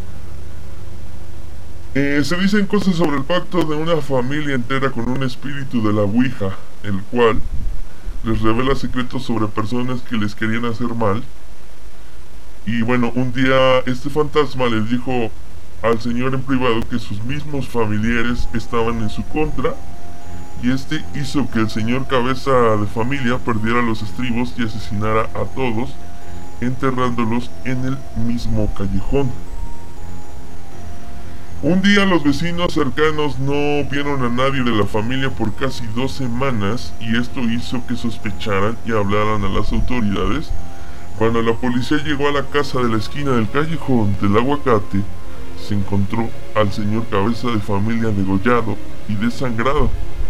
Eh, se dicen cosas sobre el pacto de una familia entera con un espíritu de la ouija, el cual les revela secretos sobre personas que les querían hacer mal. Y bueno, un día este fantasma les dijo al señor en privado que sus mismos familiares estaban en su contra, y este hizo que el señor cabeza de familia perdiera los estribos y asesinara a todos, enterrándolos en el mismo callejón. Un día los vecinos cercanos no vieron a nadie de la familia por casi dos semanas, y esto hizo que sospecharan y hablaran a las autoridades. Cuando la policía llegó a la casa de la esquina del callejón del aguacate, se encontró al señor cabeza de familia degollado y desangrado.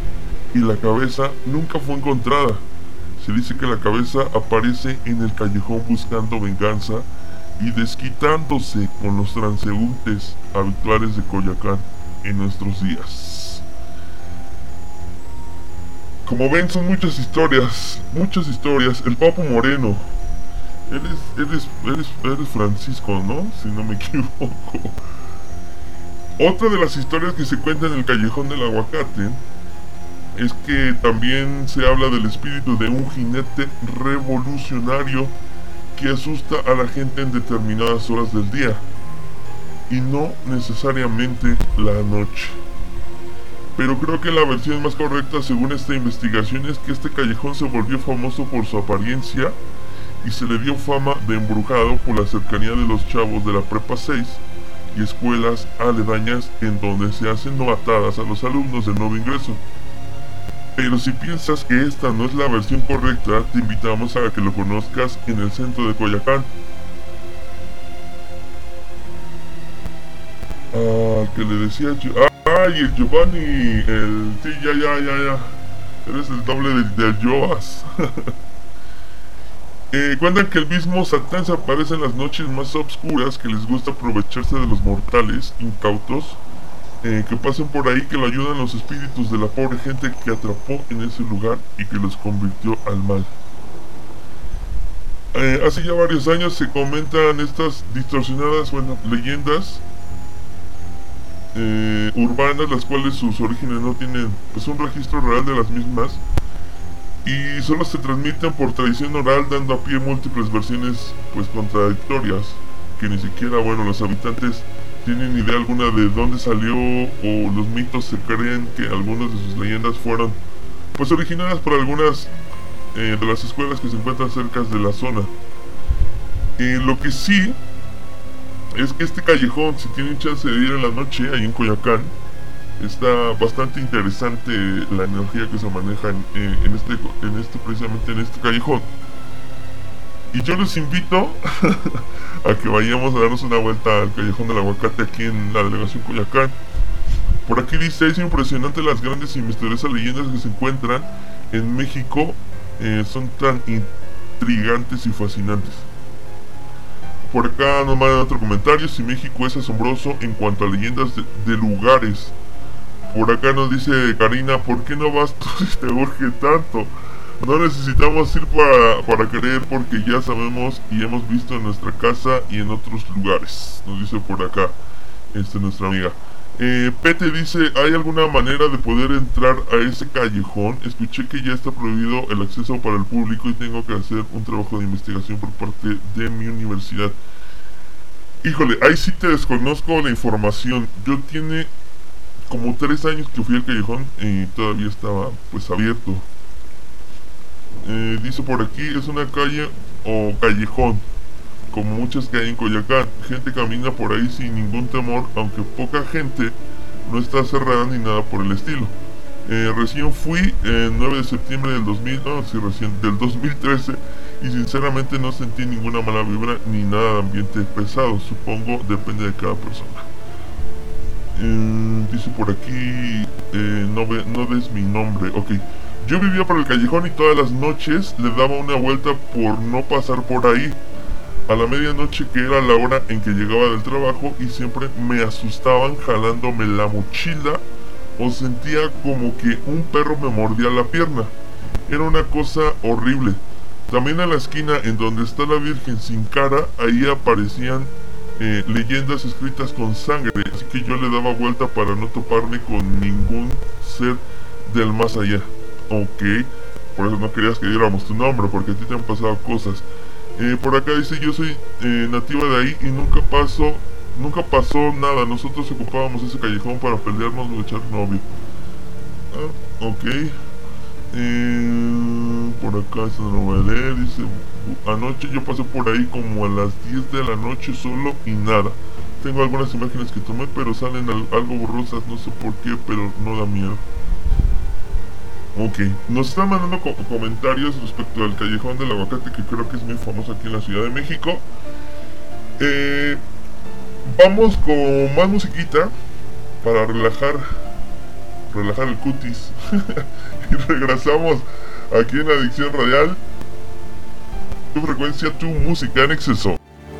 y la cabeza nunca fue encontrada. Se dice que la cabeza aparece en el callejón buscando venganza y desquitándose con los transeúntes habituales de Coyoacán en nuestros días. Como ven, son muchas historias, muchas historias. El Papo Moreno, eres, eres, eres, eres Francisco, ¿no? Si no me equivoco. Otra de las historias que se cuentan en el Callejón del Aguacate es que también se habla del espíritu de un jinete revolucionario que asusta a la gente en determinadas horas del día y no necesariamente la noche. Pero creo que la versión más correcta según esta investigación es que este callejón se volvió famoso por su apariencia y se le dio fama de embrujado por la cercanía de los chavos de la prepa seis y escuelas aledañas en donde se hacen novatadas a los alumnos de nuevo ingreso. Pero si piensas que esta no es la versión correcta, te invitamos a que lo conozcas en el centro de Coyoacán. Ah, que le decía yo. ¡Ay, el Giovanni! El. Sí, ya, ya, ya, ya. Eres el doble del, del Joas. eh, cuentan que el mismo Satán se aparece en las noches más oscuras, que les gusta aprovecharse de los mortales incautos Eh, que pasen por ahí, que lo ayudan los espíritus de la pobre gente que atrapó en ese lugar y que los convirtió al mal. Eh, hace ya varios años se comentan estas distorsionadas, bueno, leyendas eh, urbanas, las cuales sus orígenes no tienen pues un registro real de las mismas y solo se transmiten por tradición oral, dando a pie múltiples versiones pues contradictorias, que ni siquiera, bueno, los habitantes tienen idea alguna de dónde salió, o los mitos se creen que algunas de sus leyendas fueron pues originadas por algunas eh, de las escuelas que se encuentran cerca de la zona. Eh, lo que sí es que este callejón, si tienen chance de ir en la noche ahí en Coyoacán, está bastante interesante la energía que se maneja en, eh, en este en este precisamente en este callejón. Y yo les invito a que vayamos a darnos una vuelta al Callejón del Aguacate aquí en la delegación Coyoacán. Por aquí dice, es impresionante las grandes y misteriosas leyendas que se encuentran en México, eh, son tan intrigantes y fascinantes. Por acá nos mandan otro comentario, si México es asombroso en cuanto a leyendas de, de lugares. Por acá nos dice Karina, ¿por qué no vas tú si te urge tanto? No necesitamos ir para, para creer, porque ya sabemos y hemos visto en nuestra casa y en otros lugares. Nos dice por acá este, nuestra amiga. Eh, Pete dice, ¿hay alguna manera de poder entrar a ese callejón? Escuché que ya está prohibido el acceso para el público y tengo que hacer un trabajo de investigación por parte de mi universidad. Híjole, ahí sí te desconozco la información. Yo tiene como tres años que fui al callejón y todavía estaba pues abierto. Eh, dice por aquí, es una calle o callejón, como muchas que hay en Coyoacán. Gente camina por ahí sin ningún temor, aunque poca gente, no está cerrada ni nada por el estilo. Eh, recién fui el nueve de septiembre del dos mil, no, sí, recién, del dos mil trece, y sinceramente no sentí ninguna mala vibra ni nada de ambiente pesado. Supongo depende de cada persona. Eh, dice por aquí, eh, no, ve, no des mi nombre, ok. Yo vivía por el callejón y todas las noches le daba una vuelta por no pasar por ahí a la medianoche, que era la hora en que llegaba del trabajo, y siempre me asustaban jalándome la mochila o sentía como que un perro me mordía la pierna. Era una cosa horrible. También en la esquina en donde está la Virgen sin cara, ahí aparecían eh, leyendas escritas con sangre, así que yo le daba vuelta para no toparme con ningún ser del más allá. Ok, por eso no querías que diéramos tu nombre, porque a ti te han pasado cosas. Eh, por acá dice, yo soy eh, nativa de ahí y nunca pasó, nunca pasó nada. Nosotros ocupábamos ese callejón para pelearnos o echar novio. Ah, ok. Eh, por acá esto no lo voy a leer. Dice, anoche yo pasé por ahí como a las diez de la noche solo y nada. Tengo algunas imágenes que tomé, pero salen al, algo borrosas, no sé por qué, pero no da miedo. Ok, nos están mandando co comentarios respecto al Callejón del Aguacate, que creo que es muy famoso aquí en la Ciudad de México. Eh, vamos con más musiquita para relajar relajar el cutis. Y regresamos aquí en Adicción Radial. Tu frecuencia, tu música en exceso.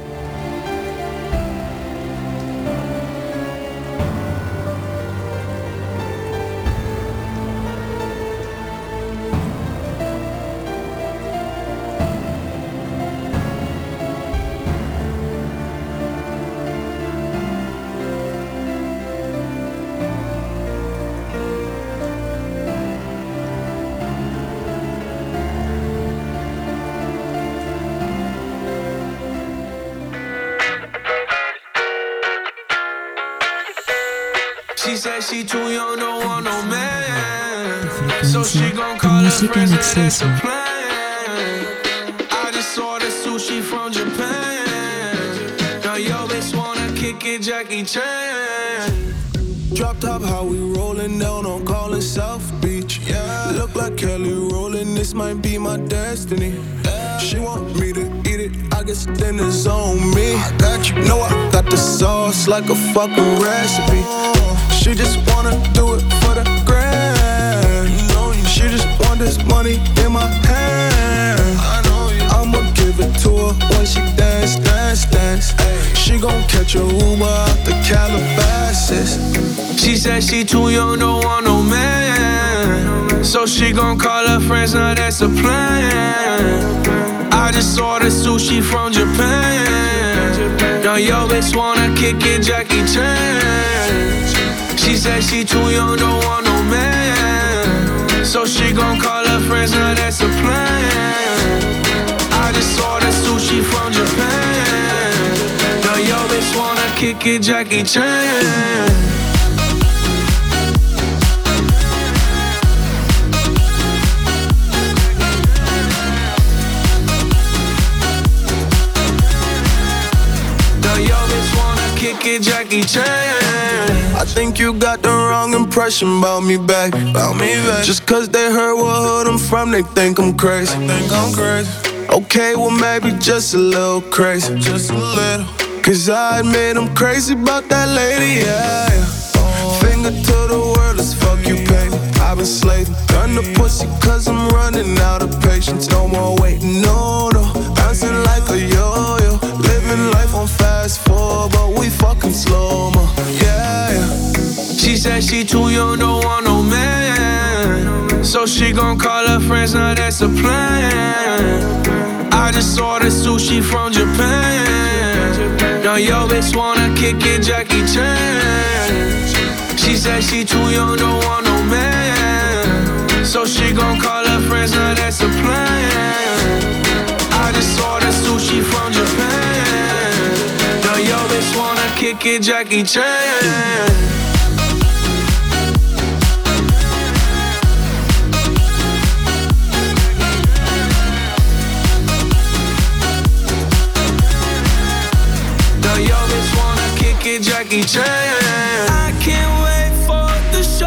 She said she too young, don't want no man. So she gon' call her friends and that's a plan. I just ordered sushi from Japan. Now yo bitch wanna kick it, Jackie Chan. Drop top, how we rollin' down on Collin South Beach. Yeah, look like Kelly rollin', this might be my destiny. She want me to eat it, I guess then it's on me. I got you, know I got the sauce like a fucking recipe. She just wanna do it for the grand. She just want this money in my hand. I'ma give it to her when she dance, dance, dance. She gon' catch a Uber out the Calabasas. She said she too young, don't want no man. So she gon' call her friends, now that's a plan. I just ordered sushi from Japan. Now yo bitch wanna kick it, Jackie Chan. She said she too young, don't want no man. So she gon' call her friends, now that's a plan. I just ordered sushi from Japan. Now yo bitch wanna kick it, Jackie Chan. Kick it, Jackie Chan. I think you got the wrong impression about me back. About me back. Just cause they heard what hood I'm from, they think I'm crazy. They think I'm crazy. Okay, well maybe just a little crazy. Just a little. Cause I admit I'm crazy about that lady, yeah, yeah. Finger to the world, let's fuck you, baby. I've been slaving. Done the pussy cause I'm running out of patience. No more waiting, no, no. Bouncing like a yo-yo. Living life on fast forward, but we fucking slow-mo, yeah, yeah. She said she too young, don't want no man. So she gon' call her friends, now that's a plan. I just ordered sushi from Japan. Now yo bitch wanna kick it, Jackie Chan. She said she too young, don't want no man. So she gon' call her friends, now that's a plan. I just ordered sushi from Japan. Now yo bitch wanna kick it, Jackie Chan. Now yo bitch wanna kick it, Jackie Chan. I can't wait for the show.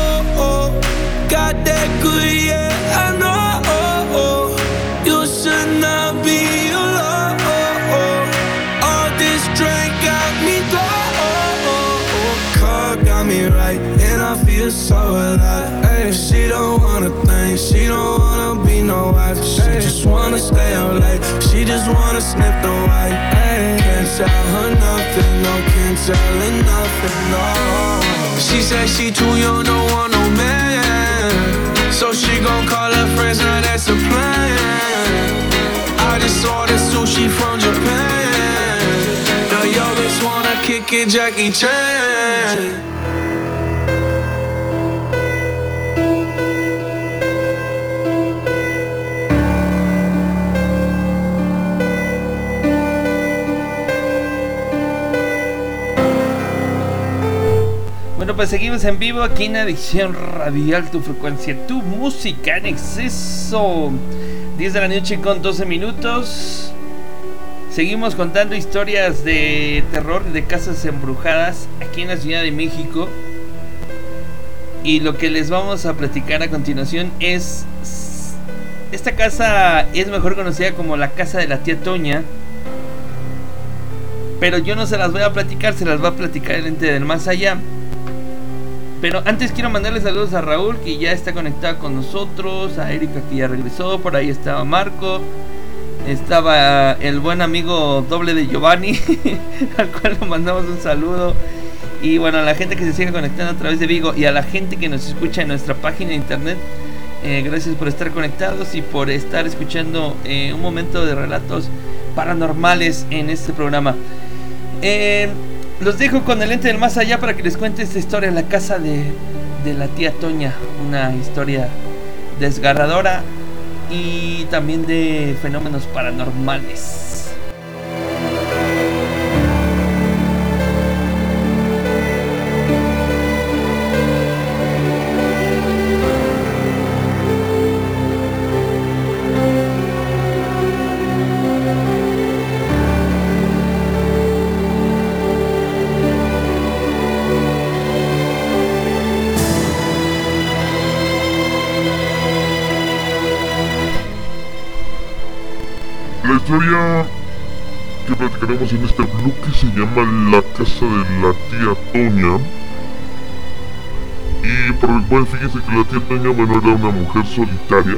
Got that good, yeah, I know. You should not be alone. All this drink got me low. Car got me right, and I feel so alive. Ay, she don't wanna think, she don't wanna be no wife. She just wanna stay out late, she just wanna sniff the white. Ay, can't tell her nothing, no, can't tell her nothing, no. She said she too young, don't want no man. So she gon' call her friends, now that's a plan. I just ordered sushi from Japan. Now yo bitch wanna kick it, Jackie Chan. Bueno, pues seguimos en vivo aquí en Adicción Radial, tu frecuencia, tu música en exceso. diez de la noche con doce minutos. Seguimos contando historias de terror, de casas embrujadas aquí en la Ciudad de México. Y lo que les vamos a platicar a continuación es... Esta casa es mejor conocida como la casa de la tía Toña. Pero yo no se las voy a platicar, se las va a platicar el ente del más allá. Pero antes quiero mandarle saludos a Raúl, que ya está conectado con nosotros, a Erika, que ya regresó, por ahí estaba Marco, estaba el buen amigo doble de Giovanni, al cual le mandamos un saludo. Y bueno, a la gente que se sigue conectando a través de Vigo y a la gente que nos escucha en nuestra página de internet, eh, gracias por estar conectados y por estar escuchando eh, un momento de relatos paranormales en este programa. Eh, los dejo con el ente del más allá para que les cuente esta historia en la casa de, de la tía Toña, una historia desgarradora y también de fenómenos paranormales. La historia que platicaremos en este bloque se llama La casa de la tía Toña. Y por el cual fíjense que la tía Toña, bueno, era una mujer solitaria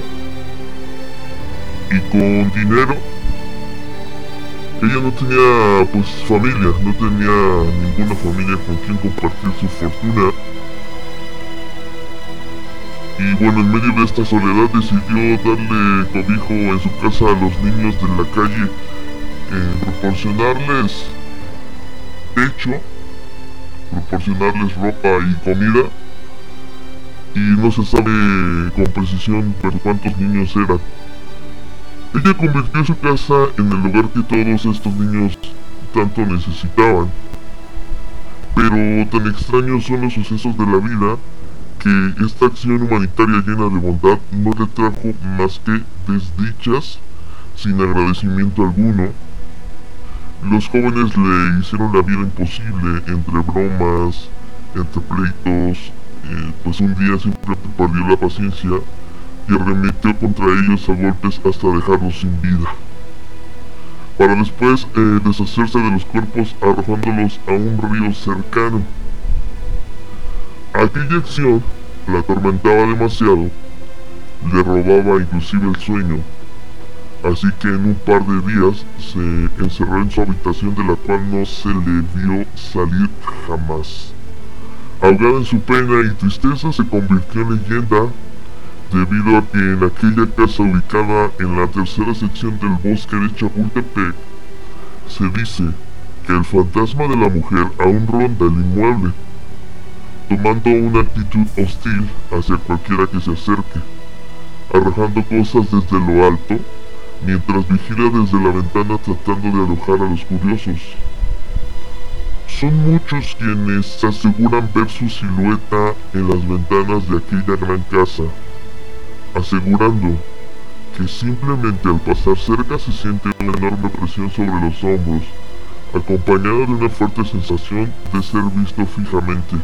y con dinero. Ella no tenía pues familia, no tenía ninguna familia con quien compartir su fortuna. Y bueno, en medio de esta soledad decidió darle cobijo en su casa a los niños de la calle, eh, proporcionarles techo, proporcionarles ropa y comida. Y no se sabe con precisión pero cuántos niños eran. Ella convirtió su casa en el lugar que todos estos niños tanto necesitaban. Pero tan extraños son los sucesos de la vida que esta acción humanitaria llena de bondad no le trajo más que desdichas sin agradecimiento alguno. Los jóvenes le hicieron la vida imposible entre bromas, entre pleitos, eh, pues un día simplemente perdió la paciencia y arremetió contra ellos a golpes hasta dejarlos sin vida, para después eh, deshacerse de los cuerpos arrojándolos a un río cercano. Aquella acción la atormentaba demasiado, le robaba inclusive el sueño, así que en un par de días se encerró en su habitación, de la cual no se le vio salir jamás. Ahogada en su pena y tristeza, se convirtió en leyenda debido a que en aquella casa ubicada en la tercera sección del bosque de Chapultepec se dice que el fantasma de la mujer aún ronda el inmueble, tomando una actitud hostil hacia cualquiera que se acerque, arrojando cosas desde lo alto, mientras vigila desde la ventana tratando de alojar a los curiosos. Son muchos quienes aseguran ver su silueta en las ventanas de aquella gran casa, asegurando que simplemente al pasar cerca se siente una enorme presión sobre los hombros, acompañada de una fuerte sensación de ser visto fijamente.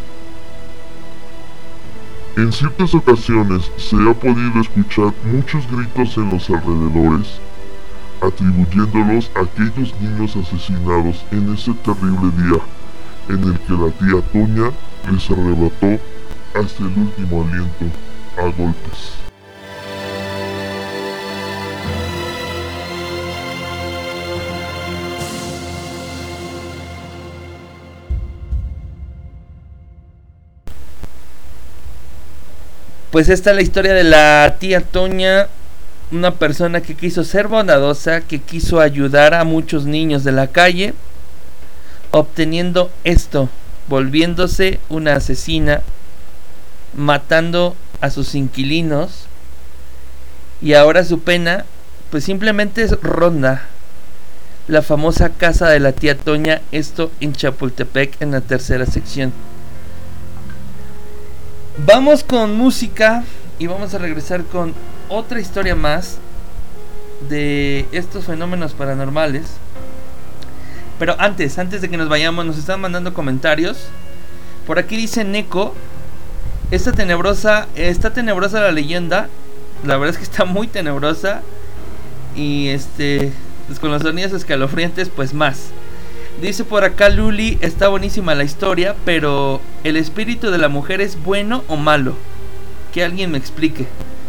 En ciertas ocasiones se ha podido escuchar muchos gritos en los alrededores, atribuyéndolos a aquellos niños asesinados en ese terrible día en el que la tía Toña les arrebató hasta el último aliento a golpes. Pues esta es la historia de la tía Toña, una persona que quiso ser bondadosa, que quiso ayudar a muchos niños de la calle, obteniendo esto, volviéndose una asesina, matando a sus inquilinos, y ahora su pena pues simplemente es ronda la famosa casa de la tía Toña, esto en Chapultepec, en la tercera sección. Vamos con música y vamos a regresar con otra historia más de estos fenómenos paranormales. Pero antes, antes de que nos vayamos, nos están mandando comentarios. Por aquí dice Neko: Esta tenebrosa, está tenebrosa la leyenda. La verdad es que está muy tenebrosa. Y este, pues con los sonidos escalofriantes, pues más. Dice por acá Luli, está buenísima la historia, pero ¿el espíritu de la mujer es bueno o malo? Que alguien me explique.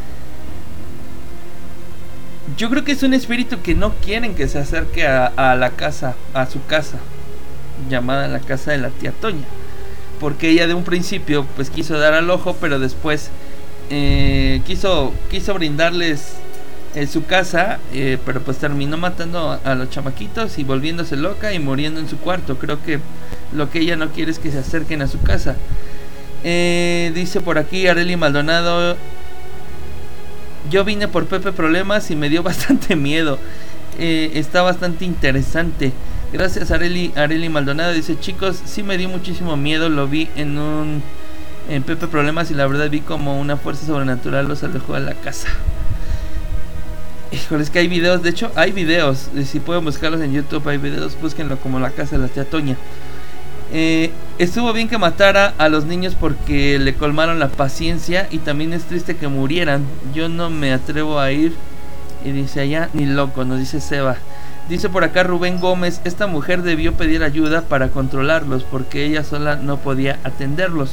Yo creo que es un espíritu que no quieren que se acerque a, a la casa, a su casa, llamada la casa de la tía Toña, porque ella de un principio pues quiso dar al ojo, pero después eh, quiso, quiso brindarles eh, su casa, eh, pero pues terminó matando a, a los chamaquitos y volviéndose loca y muriendo en su cuarto. Creo que lo que ella no quiere es que se acerquen a su casa. Eh, dice por aquí Arely Maldonado, yo vine por Pepe Problemas y me dio bastante miedo. Eh, está bastante interesante. Gracias Arely, Arely Maldonado. Dice, chicos, sí me dio muchísimo miedo. Lo vi en un en Pepe Problemas y la verdad vi como una fuerza sobrenatural los alejó de la casa. Híjole, es que hay videos. De hecho, hay videos. Si pueden buscarlos en YouTube, hay videos. Búsquenlo como la casa de la tía Toña. Eh, estuvo bien que matara a los niños porque le colmaron la paciencia, y también es triste que murieran. Yo no me atrevo a ir, y dice allá, ni loco, nos dice Seba. Dice por acá Rubén Gómez, esta mujer debió pedir ayuda para controlarlos porque ella sola no podía atenderlos.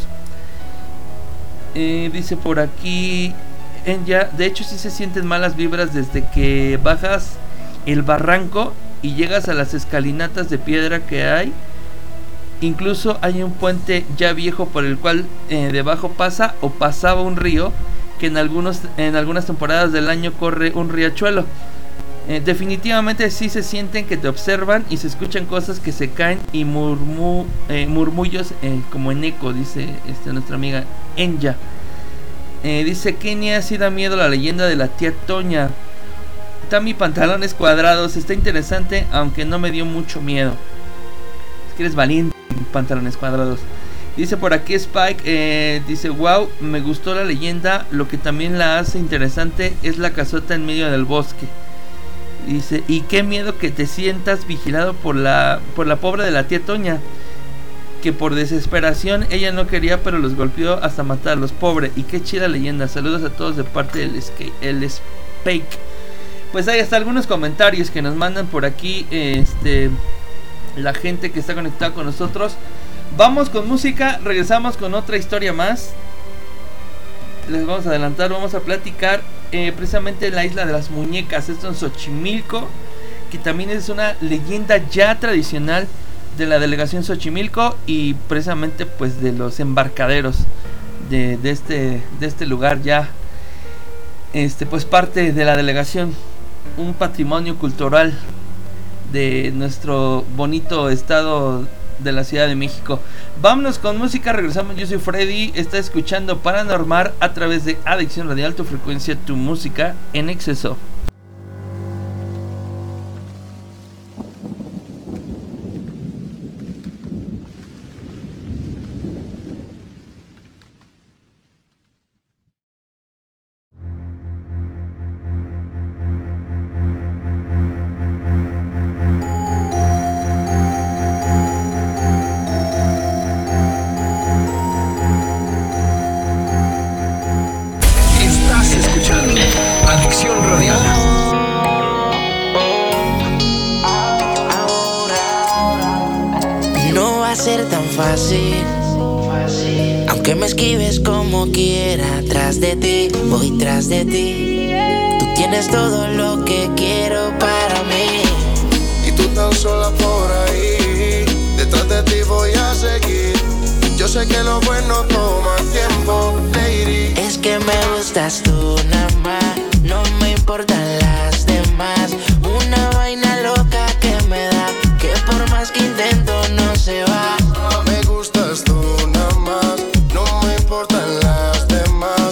Eh, dice por aquí Enya, de hecho sí se sienten malas vibras desde que bajas el barranco y llegas a las escalinatas de piedra que hay. Incluso hay un puente ya viejo por el cual eh, debajo pasa o pasaba un río, que en, algunos, en algunas temporadas del año corre un riachuelo. Eh, definitivamente sí se sienten que te observan y se escuchan cosas que se caen y murmu, eh, murmullos eh, como en eco, dice este, nuestra amiga Enya. Eh, dice Kenia, sí da miedo la leyenda de la tía Toña. Tami Pantalones Cuadrados, está interesante aunque no me dio mucho miedo. Es que eres valiente, Pantalones Cuadrados. Dice por aquí Spike, eh, dice, wow, me gustó la leyenda, lo que también la hace interesante es la casota en medio del bosque. Dice, y qué miedo que te sientas vigilado por la, por la pobre de la tía Toña, que por desesperación ella no quería, pero los golpeó hasta matarlos, pobre. Y qué chida leyenda, saludos a todos de parte del Spike. El Spike. Pues ahí está algunos comentarios que nos mandan por aquí, este... la gente que está conectada con nosotros. Vamos con música, regresamos con otra historia más. Les vamos a adelantar, vamos a platicar eh, precisamente la isla de las muñecas. Esto en Xochimilco, que también es una leyenda ya tradicional de la delegación Xochimilco y precisamente pues de los embarcaderos de, de, este, de este lugar ya este, pues parte de la delegación, un patrimonio cultural de nuestro bonito estado de la Ciudad de México. Vámonos con música, regresamos. Yo soy Freddy, está escuchando Paranormal a través de Adicción Radial, tu frecuencia, tu música en exceso. De ti, tú tienes todo lo que quiero para mí. Y tú tan sola por ahí, detrás de ti voy a seguir. Yo sé que lo bueno toma tiempo, lady. Es que me gustas tú nada más, no me importan las demás. Una vaina loca que me da, que por más que intento no se va. Me gustas tú nada más, no me importan las demás.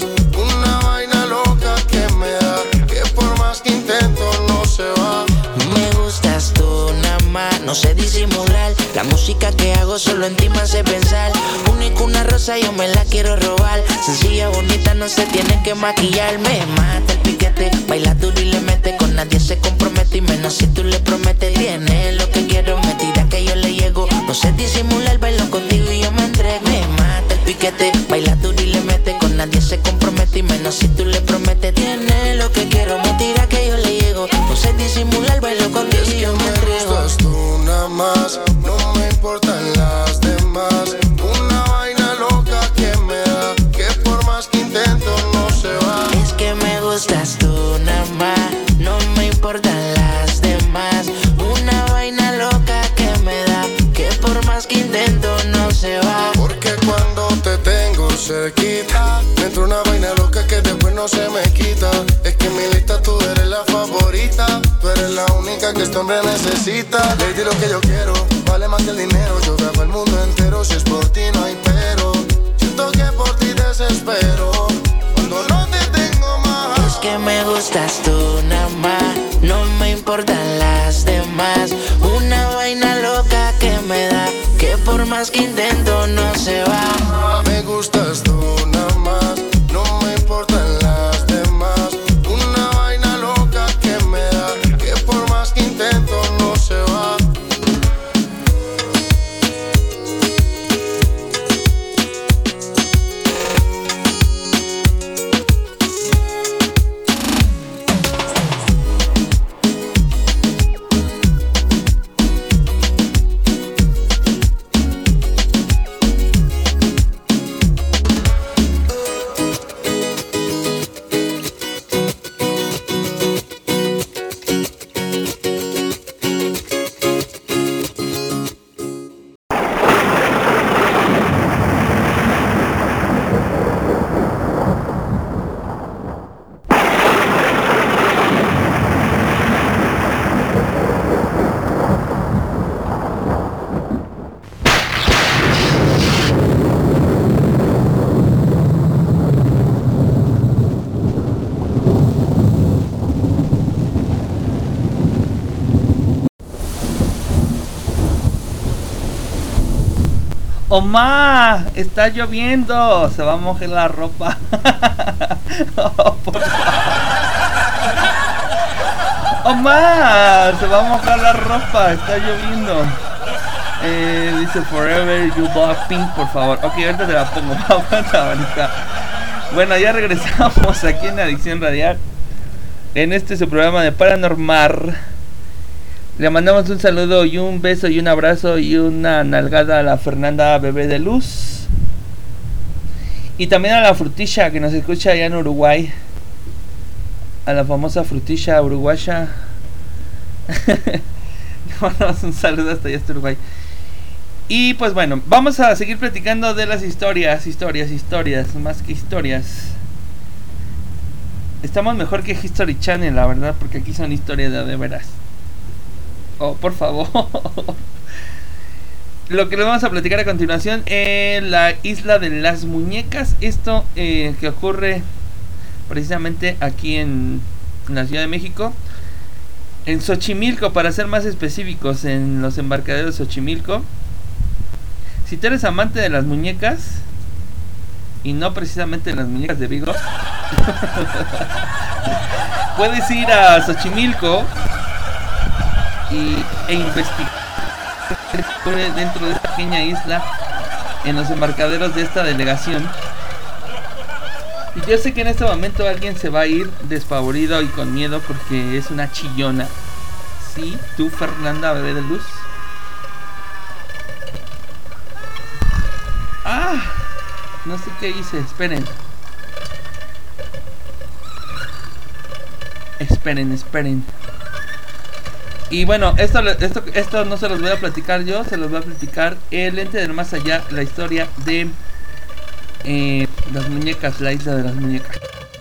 No sé disimular, la música que hago solo en ti me hace pensar. Única una rosa, yo me la quiero robar. Sencilla, bonita, no se tiene que maquillar. Me mata el piquete, baila duro y le mete. Con nadie se compromete y menos si tú le prometes. Tiene lo que quiero, me tira que yo le llego. No sé disimular, bailo contigo y yo me entrego. Me mata el piquete, baila duro y le mete. Con nadie se compromete y menos si tú le prometes. Tiene lo que quiero, me tira que yo le llego. No sé disimular, bailo contigo y yo me entrego. Tú nada más, no no se me quita. Es que en mi lista tú eres la favorita. Tú eres la única que este hombre necesita. Lady, lo que yo quiero vale más que el dinero. Yo grabo el mundo entero, si es por ti no hay pero. Siento que por ti desespero cuando no te tengo más. Es que me gustas tú nada más, no me importan las demás. Una vaina loca que me da, que por más que intento no se va. Me gustas tú nada más, no me importan las demás. Una vaina loca que me da, que por más que intento no se va. Omar, está lloviendo, se va a mojar la ropa. Oh, por favor. Omar, se va a mojar la ropa, está lloviendo. Eh, dice Forever You Blackpink, por favor. Ok, ahorita te la pongo. Aguanta, ahorita. Bueno, ya regresamos aquí en Adicción Radial. En este su programa de Paranormal. Le mandamos un saludo y un beso y un abrazo y una nalgada a la Fernanda Bebé de Luz. Y también a la Frutilla que nos escucha allá en Uruguay. A la famosa Frutilla uruguaya. Le mandamos un saludo hasta allá hasta Uruguay. Y pues bueno, vamos a seguir platicando de las historias, historias, historias, más que historias. Estamos mejor que History Channel, la verdad, porque aquí son historias de de veras. Oh, por favor. Lo que les vamos a platicar a continuación es la isla de las muñecas. Esto eh, que ocurre precisamente aquí en, en la Ciudad de México, en Xochimilco, para ser más específicos, en los embarcaderos de Xochimilco. Si tú eres amante de las muñecas, y no precisamente de las muñecas de Vigo, puedes ir a Xochimilco y, e investigar dentro de esta pequeña isla, en los embarcaderos de esta delegación. Y yo sé que en este momento alguien se va a ir despavorido y con miedo porque es una chillona. Sí, tú, Fernanda Bebé de Luz. Ah, no sé qué hice, esperen. Esperen, esperen. Y bueno, esto, esto, esto no se los voy a platicar yo, se los voy a platicar el ente del más allá, la historia de eh, las muñecas, la isla de las muñecas.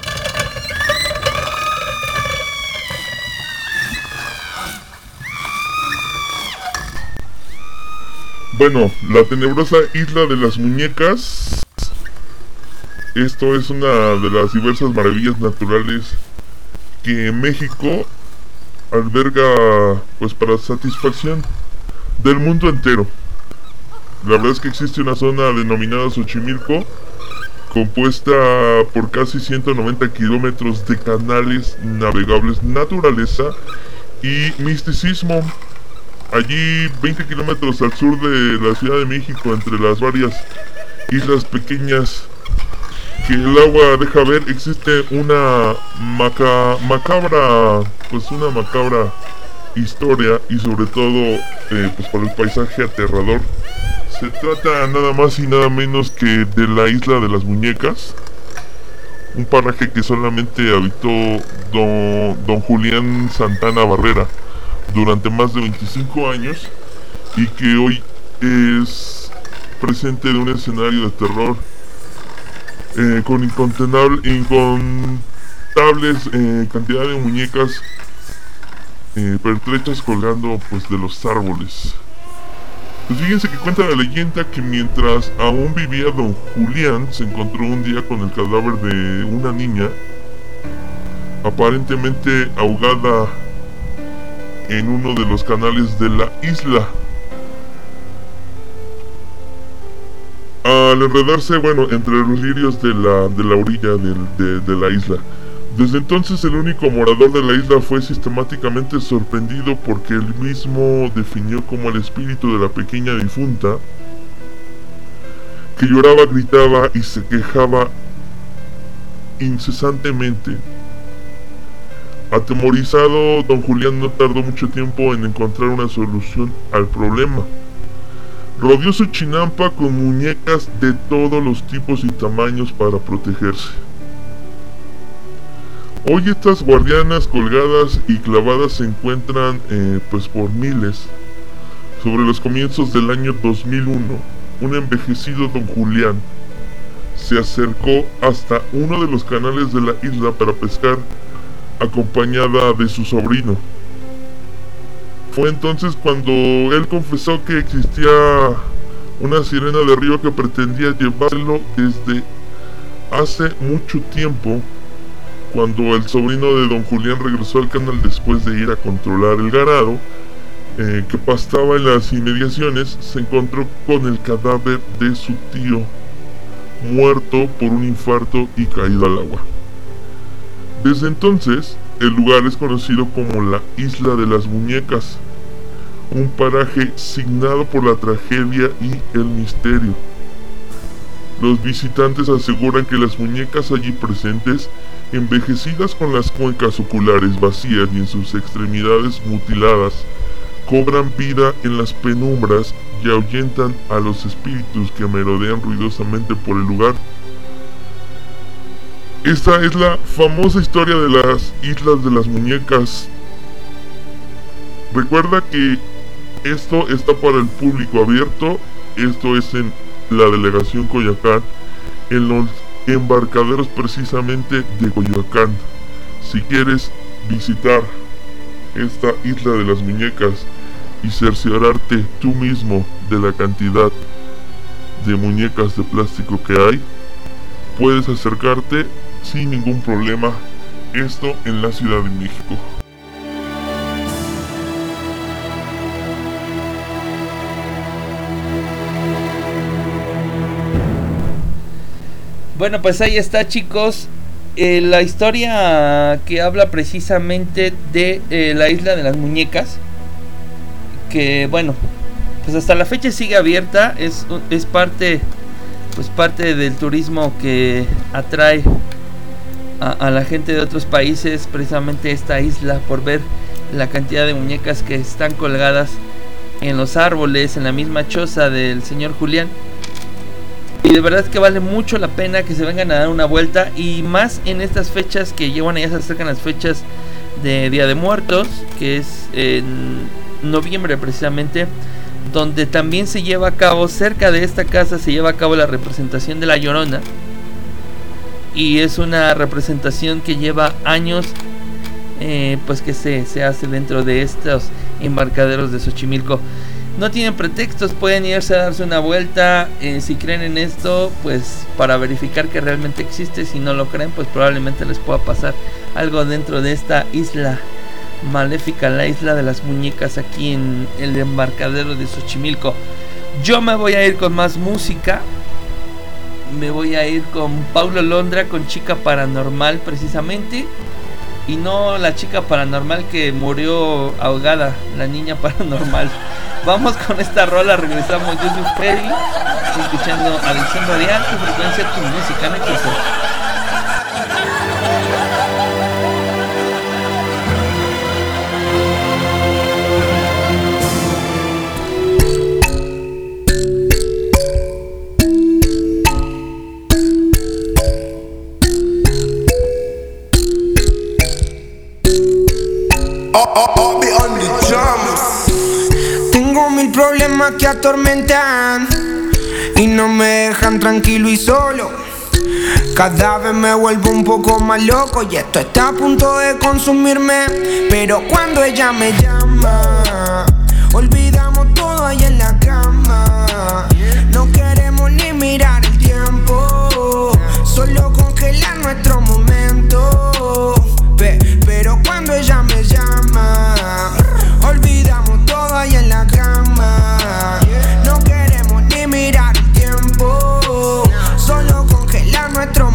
Bueno, la tenebrosa isla de las muñecas. Esto es una de las diversas maravillas naturales que México alberga, pues, para satisfacción del mundo entero. La verdad es que existe una zona denominada Xochimilco, compuesta por casi ciento noventa kilómetros de canales navegables, naturaleza y misticismo. Allí, veinte kilómetros al sur de la Ciudad de México, entre las varias islas pequeñas que el agua deja ver, existe una maca macabra, pues una macabra historia, y sobre todo, eh, pues por el paisaje aterrador. Se trata nada más y nada menos que de la isla de las muñecas, un paraje que solamente habitó don, don Julián Santana Barrera durante más de veinticinco años, y que hoy es presente de un escenario de terror eh, con incontenable, incon, incontables eh, cantidad de muñecas eh, pertrechas colgando pues de los árboles. Pues fíjense que cuenta la leyenda que mientras aún vivía don Julián, se encontró un día con el cadáver de una niña, aparentemente ahogada en uno de los canales de la isla. Al enredarse, bueno, entre los lirios de la, de la orilla de, de, de la isla. Desde entonces el único morador de la isla fue sistemáticamente sorprendido porque él mismo definió como el espíritu de la pequeña difunta, que lloraba, gritaba y se quejaba incesantemente. Atemorizado, don Julián no tardó mucho tiempo en encontrar una solución al problema. Rodeó su chinampa con muñecas de todos los tipos y tamaños para protegerse. Hoy estas guardianas colgadas y clavadas se encuentran eh, pues por miles. Sobre los comienzos del año dos mil uno, un envejecido don Julián se acercó hasta uno de los canales de la isla para pescar, acompañada de su sobrino. Fue entonces cuando él confesó que existía una sirena de río que pretendía llevarlo desde hace mucho tiempo. Cuando el sobrino de don Julián regresó al canal después de ir a controlar el ganado eh, que pastaba en las inmediaciones, se encontró con el cadáver de su tío, muerto por un infarto y caído al agua. Desde entonces, el lugar es conocido como la Isla de las Muñecas, un paraje signado por la tragedia y el misterio. Los visitantes aseguran que las muñecas allí presentes, envejecidas con las cuencas oculares vacías y en sus extremidades mutiladas, cobran vida en las penumbras y ahuyentan a los espíritus que merodean ruidosamente por el lugar. Esta es la famosa historia de las Islas de las Muñecas. Recuerda que esto está para el público abierto. Esto es en la delegación Coyoacán, en los embarcaderos precisamente de Coyoacán. Si quieres visitar esta Isla de las Muñecas y cerciorarte tú mismo de la cantidad de muñecas de plástico que hay, puedes acercarte sin ningún problema. Esto en la Ciudad de México. Bueno, pues ahí está, chicos, eh, la historia que habla precisamente de eh, la Isla de las Muñecas, que bueno, pues hasta la fecha sigue abierta. Es, es parte, pues parte del turismo que atrae a, a la gente de otros países, precisamente esta isla, por ver la cantidad de muñecas que están colgadas en los árboles, en la misma choza del señor Julián. Y de verdad que vale mucho la pena que se vengan a dar una vuelta, y más en estas fechas que llevan, ya se acercan las fechas de Día de Muertos, que es en noviembre precisamente, donde también se lleva a cabo, cerca de esta casa se lleva a cabo la representación de La Llorona, y es una representación que lleva años, eh, pues que se, se hace dentro de estos embarcaderos de Xochimilco. No tienen pretextos, pueden irse a darse una vuelta, eh, si creen en esto, pues para verificar que realmente existe. Si no lo creen, pues probablemente les pueda pasar algo dentro de esta isla maléfica, la Isla de las Muñecas, aquí en el embarcadero de Xochimilco. Yo me voy a ir con más música, me voy a ir con Paulo Londra, con Chica Paranormal precisamente, y no la chica paranormal que murió ahogada, la niña paranormal. Vamos con esta rola, regresamos. Yo soy Freddy, escuchando Adicción Radial, tu frecuencia, tu música, ¿no? Oh, oh, oh, be on the drums. Tengo mil problemas que atormentan y no me dejan tranquilo y solo. Cada vez me vuelvo un poco más loco y esto está a punto de consumirme. Pero cuando ella me llama, olvidamos todo ahí en la cama. No queremos ni mirar el tiempo, solo congelar nuestro momento. Pe- Pero cuando ella me llama, olvidamos todo ahí en la cama. No queremos ni mirar el tiempo, solo congelar nuestro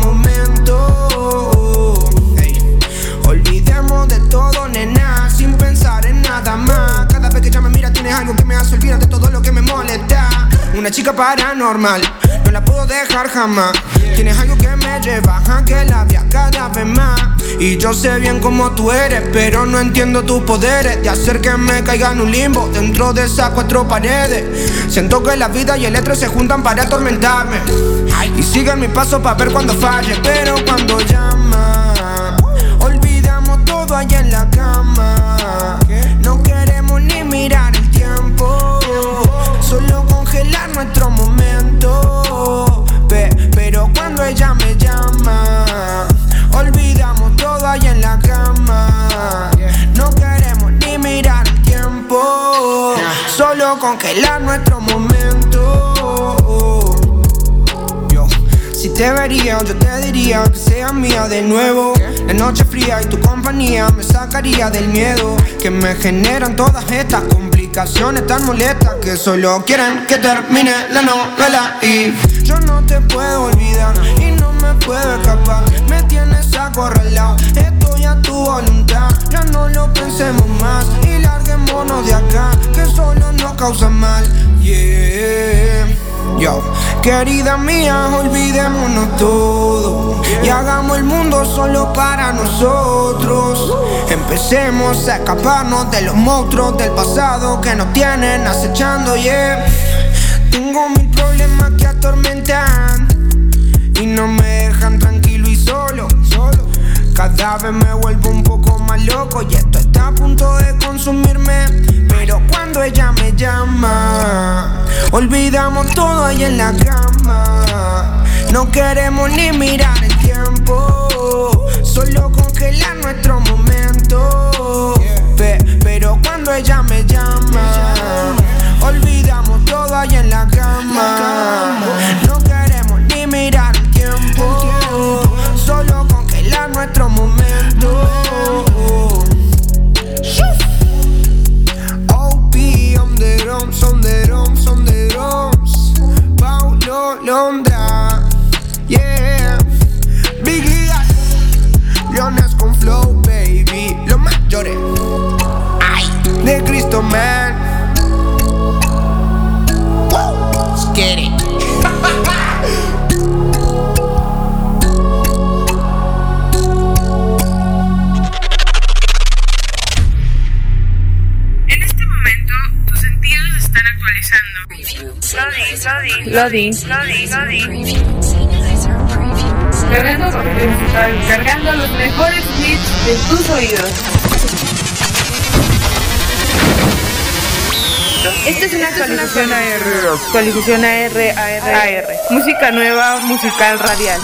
momento. Ey. Olvidemos de todo, nena, sin pensar en nada más. Cada vez que ella me mira tienes algo que me hace olvidar de todo lo que me molesta. Una chica paranormal, no la puedo dejar jamás. Tienes algo que me lleva a que la vea cada vez más. Y yo sé bien cómo tú eres, pero no entiendo tus poderes de hacer que me caiga en un limbo dentro de esas cuatro paredes. Siento que la vida y el estrés se juntan para atormentarme y siguen mi paso para ver cuando falle. Pero cuando llama, olvidamos todo allá en la cama. No queremos ni mirar el tiempo, solo congelar nuestro momento. Pe- Pero cuando ella me llama, olvidamos todo ahí en la cama. No queremos ni mirar el tiempo, solo congelar nuestro momento. Yo, si te vería, yo te diría que seas mía de nuevo. La noche fría y tu compañía me sacaría del miedo que me generan todas estas complicaciones tan molestas que solo quieren que termine la novela. Y yo no te puedo olvidar y no me puedo escapar. Me tienes acorralado, estoy a tu voluntad. Ya no lo pensemos más y larguémonos de acá, que solo nos causa mal. Yeah. Yo, querida mía, olvidémonos todo y hagamos el mundo solo para nosotros. Empecemos a escaparnos de los monstruos del pasado que nos tienen acechando, yeah. Tengo mil problemas que atormentan y no me dejan tranquilo y solo, solo. Cada vez me vuelvo un poco más loco y esto está a punto de consumirme. Pero cuando ella me llama, olvidamos todo ahí en la cama. No queremos ni mirar el tiempo, solo congelar nuestro momento. Pe- Pero cuando ella me llama, olvidamos todo ahí en la cama. No queremos ni mirar el tiempo, solo congelar nuestro momento. O P on the drums, on the drums, on the drums. Paulo Londra, yeah. Big Liga, Leones con flow, baby. Los mayores, ay, de Cristo, man. Let's get it. En este momento, tus sentidos están actualizando. Loading, loading, loading, loading. Cargando contenido digital, cargando los mejores hits de tus oídos. Esta es una actualización A R, actualización A R, A R, A R. Música nueva, musical radial.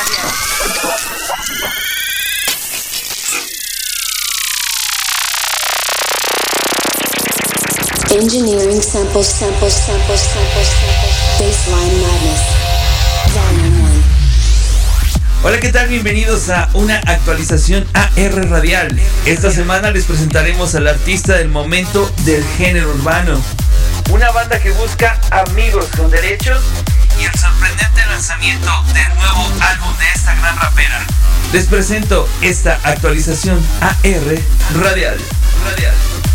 Engineering samples, samples, samples, samples, samples. Baseline Madness. Volume one. Hola, ¿qué tal? Bienvenidos a una actualización A R Radial. Esta semana les presentaremos al artista del momento del género urbano, una banda que busca amigos con derechos y el sorprendente lanzamiento del nuevo álbum de esta gran rapera. Les presento esta actualización A R Radial. Radial.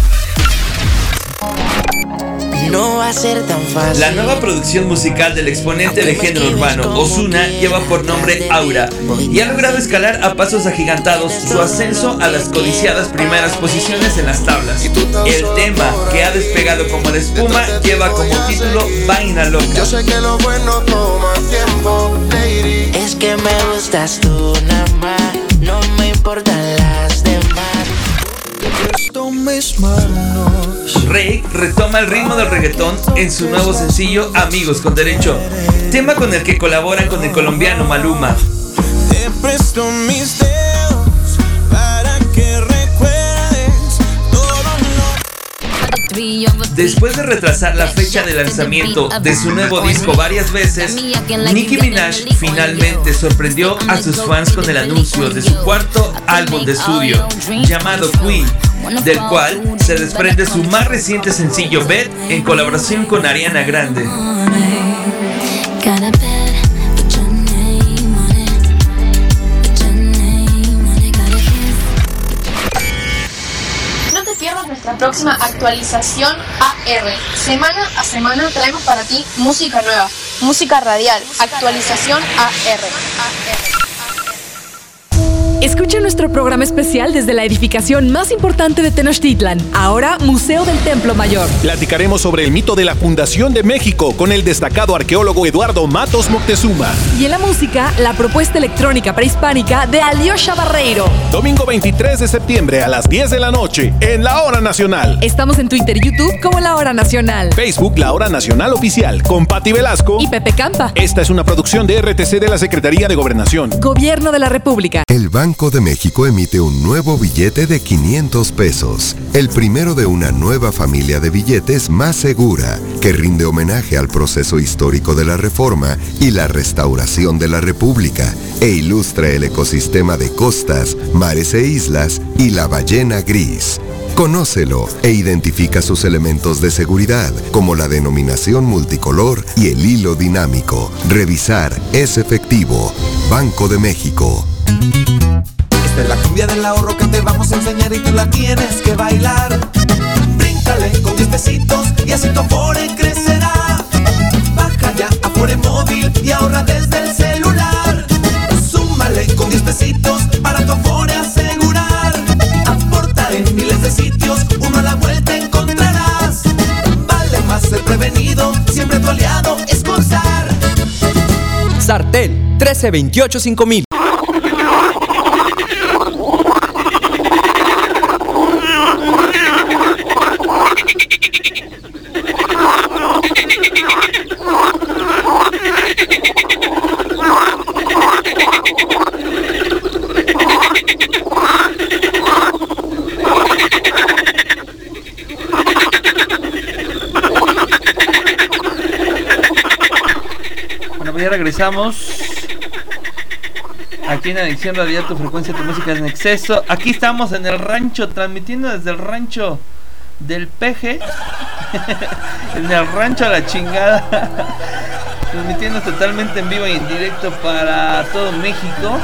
No va a ser tan fácil. La nueva producción musical del exponente de género urbano, Ozuna, lleva por nombre Aura y ha logrado escalar a pasos agigantados su ascenso a las codiciadas primeras posiciones en las tablas. El tema, que ha despegado como la espuma, lleva como título Vaina Loca. Yo sé que lo bueno toma tiempo, lady. Es que me gustas tú nada más, no me importan las demás. Esto con mis manos. Rake retoma el ritmo del reggaetón en su nuevo sencillo Amigos con Derecho, tema con el que colaboran con el colombiano Maluma. Te presto mis dedos para que recuerdes todo lo... Después de retrasar la fecha de lanzamiento de su nuevo disco varias veces, Nicki Minaj finalmente sorprendió a sus fans con el anuncio de su cuarto álbum de estudio, llamado Queen, del cual se desprende su más reciente sencillo Bet, en colaboración con Ariana Grande. No te pierdas nuestra próxima actualización A R. Semana a semana traemos para ti música nueva, música radial, actualización A R. Escucha nuestro programa especial desde la edificación más importante de Tenochtitlan, ahora Museo del Templo Mayor. Platicaremos sobre el mito de la fundación de México con el destacado arqueólogo Eduardo Matos Moctezuma. Y en la música, la propuesta electrónica prehispánica de Alyosha Barreiro. Domingo veintitrés de septiembre a las diez de la noche en La Hora Nacional. Estamos en Twitter y YouTube como La Hora Nacional. Facebook La Hora Nacional Oficial con Pati Velasco y Pepe Campa. Esta es una producción de R T C de la Secretaría de Gobernación. Gobierno de la República. El Banco de México emite un nuevo billete de quinientos pesos, el primero de una nueva familia de billetes más segura, que rinde homenaje al proceso histórico de la Reforma y la restauración de la República, e ilustra el ecosistema de costas, mares e islas y la ballena gris. Conócelo e identifica sus elementos de seguridad, como la denominación multicolor y el hilo dinámico. Revisar es efectivo. Banco de México. Esta es la cumbia del ahorro que te vamos a enseñar y tú la tienes que bailar. Bríncale con diez pesitos y así tu Afore crecerá. Baja ya a Afore Móvil y ahorra desde el celular. Súmale con diez pesitos para tu Afore asegurar. Aporta en miles de sitios, uno a la vuelta encontrarás. Vale más ser prevenido, siempre tu aliado es Corsar. Sartel trece veintiocho cinco mil. Ya regresamos aquí en Adicción Radial, tu frecuencia, tu música en exceso. Aquí estamos en el rancho, transmitiendo desde el rancho del Peje, en el rancho a la chingada, transmitiendo totalmente en vivo y en directo para todo México.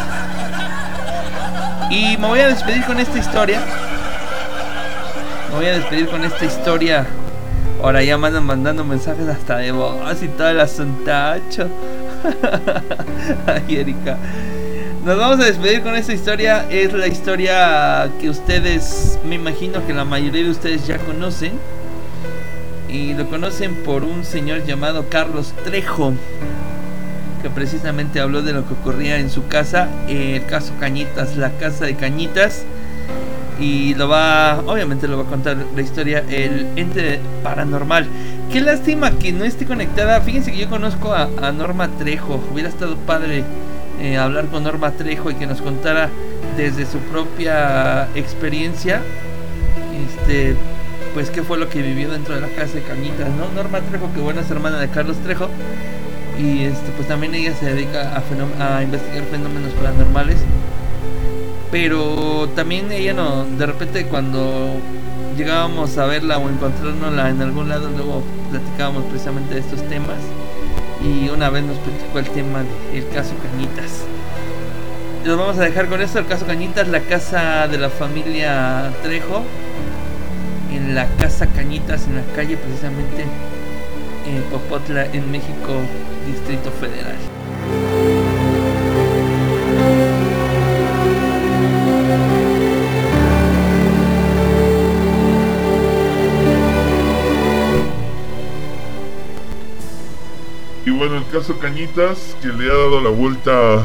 Y me voy a despedir con esta historia. Me voy a despedir con esta historia. Ahora ya me andan mandando mensajes hasta de voz y todo el asuntacho. Ay, Erika. Nos vamos a despedir con esta historia. Es la historia que ustedes, me imagino que la mayoría de ustedes ya conocen. Y lo conocen por un señor llamado Carlos Trejo, que precisamente habló de lo que ocurría en su casa, el caso Cañitas, la casa de Cañitas. Y lo va, obviamente lo va a contar la historia el ente paranormal. Qué lástima que no esté conectada. Fíjense que yo conozco a, a Norma Trejo. Hubiera estado padre eh, hablar con Norma Trejo y que nos contara desde su propia experiencia, este, pues qué fue lo que vivió dentro de la casa de Cañitas, ¿no? Norma Trejo, que buena es hermana de Carlos Trejo. Y este, pues también ella se dedica a, fenóm- a investigar fenómenos paranormales. Pero también ella no, de repente cuando llegábamos a verla o encontrárnosla en algún lado, luego platicábamos precisamente de estos temas. Y una vez nos platicó el tema del caso Cañitas. Nos vamos a dejar con esto, el caso Cañitas, la casa de la familia Trejo, en la casa Cañitas, en la calle precisamente en Popotla, en México, Distrito Federal. Y bueno, el caso Cañitas, que le ha dado la vuelta,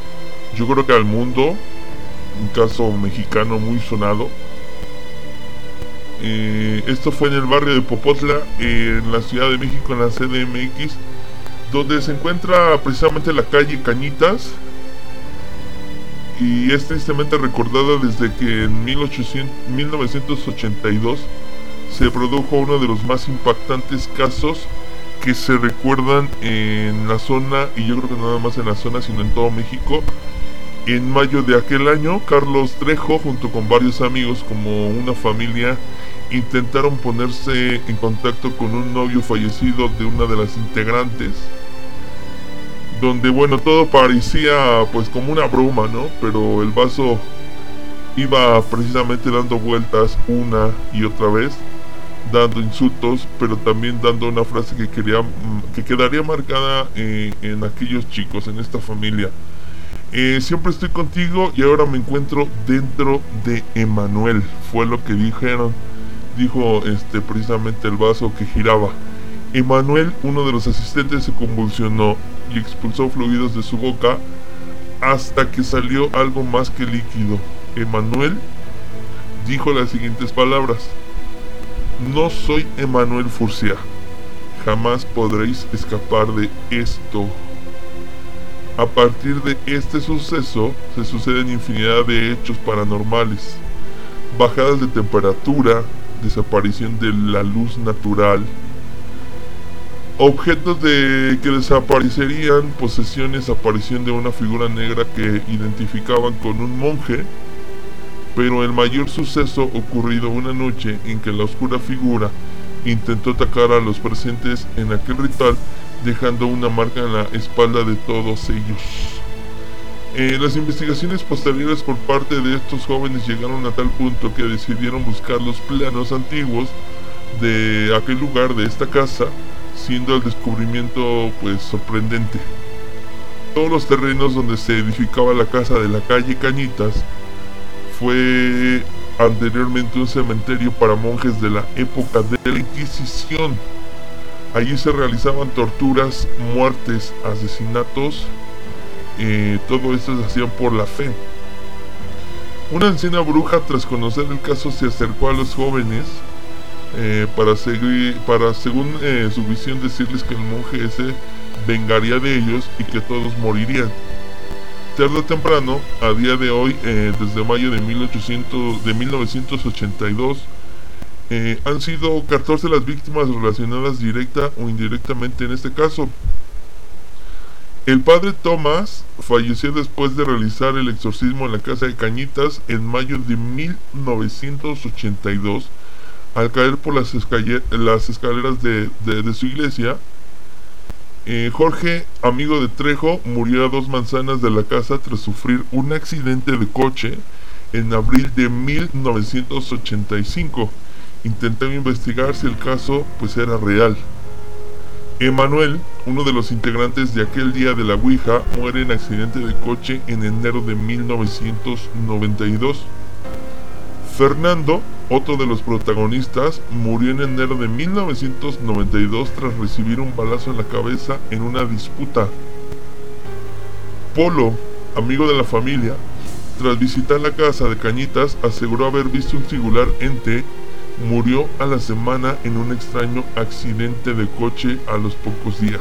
yo creo que al mundo, un caso mexicano muy sonado, Eh, esto fue en el barrio de Popotla, en la Ciudad de México, en la C D M X, donde se encuentra precisamente la calle Cañitas, y es tristemente recordada desde que en mil novecientos ochenta y dos se produjo uno de los más impactantes casos que se recuerdan en la zona, y yo creo que no nada más en la zona, sino en todo México. En mayo de aquel año, Carlos Trejo, junto con varios amigos, como una familia, intentaron ponerse en contacto con un novio fallecido de una de las integrantes, donde, bueno, todo parecía pues como una broma, ¿no? Pero el vaso iba precisamente dando vueltas una y otra vez, dando insultos, pero también dando una frase que quería, que quedaría marcada eh, en aquellos chicos, en esta familia. Eh, siempre estoy contigo y ahora me encuentro dentro de Emanuel, fue lo que dijeron. Dijo este precisamente el vaso que giraba. Emanuel, uno de los asistentes, se convulsionó y expulsó fluidos de su boca hasta que salió algo más que líquido. Emanuel dijo las siguientes palabras: no soy Emanuel Furcia, jamás podréis escapar de esto. A partir de este suceso se suceden infinidad de hechos paranormales, bajadas de temperatura, desaparición de la luz natural, objetos de que desaparecerían, posesiones, aparición de una figura negra que identificaban con un monje, pero el mayor suceso ocurrido una noche en que la oscura figura intentó atacar a los presentes en aquel ritual, dejando una marca en la espalda de todos ellos. Eh, las investigaciones posteriores por parte de estos jóvenes llegaron a tal punto que decidieron buscar los planos antiguos de aquel lugar, de esta casa, siendo el descubrimiento pues sorprendente. Todos los terrenos donde se edificaba la casa de la calle Cañitas fue anteriormente un cementerio para monjes de la época de la Inquisición. Allí se realizaban torturas, muertes, asesinatos, eh, todo esto se hacía por la fe. Una anciana bruja, tras conocer el caso, se acercó a los jóvenes eh, para, seguir, para según eh, su visión, decirles que el monje ese vengaría de ellos y que todos morirían. Tarde o temprano, a día de hoy, eh, desde mayo de, mil ochocientos, de mil novecientos ochenta y dos, eh, han sido catorce las víctimas relacionadas directa o indirectamente en este caso. El padre Tomás falleció después de realizar el exorcismo en la casa de Cañitas en mayo de mil novecientos ochenta y dos, al caer por las, escalle- las escaleras de, de, de su iglesia. Eh, Jorge, amigo de Trejo, murió a dos manzanas de la casa tras sufrir un accidente de coche en abril de mil novecientos ochenta y cinco. Intentó investigar si el caso pues era real. Emanuel, uno de los integrantes de aquel día de la Ouija, muere en accidente de coche en enero de mil novecientos noventa y dos. Fernando, otro de los protagonistas, murió en enero de mil novecientos noventa y dos tras recibir un balazo en la cabeza en una disputa. Polo, amigo de la familia, tras visitar la casa de Cañitas, aseguró haber visto un singular ente. Murió a la semana en un extraño accidente de coche a los pocos días.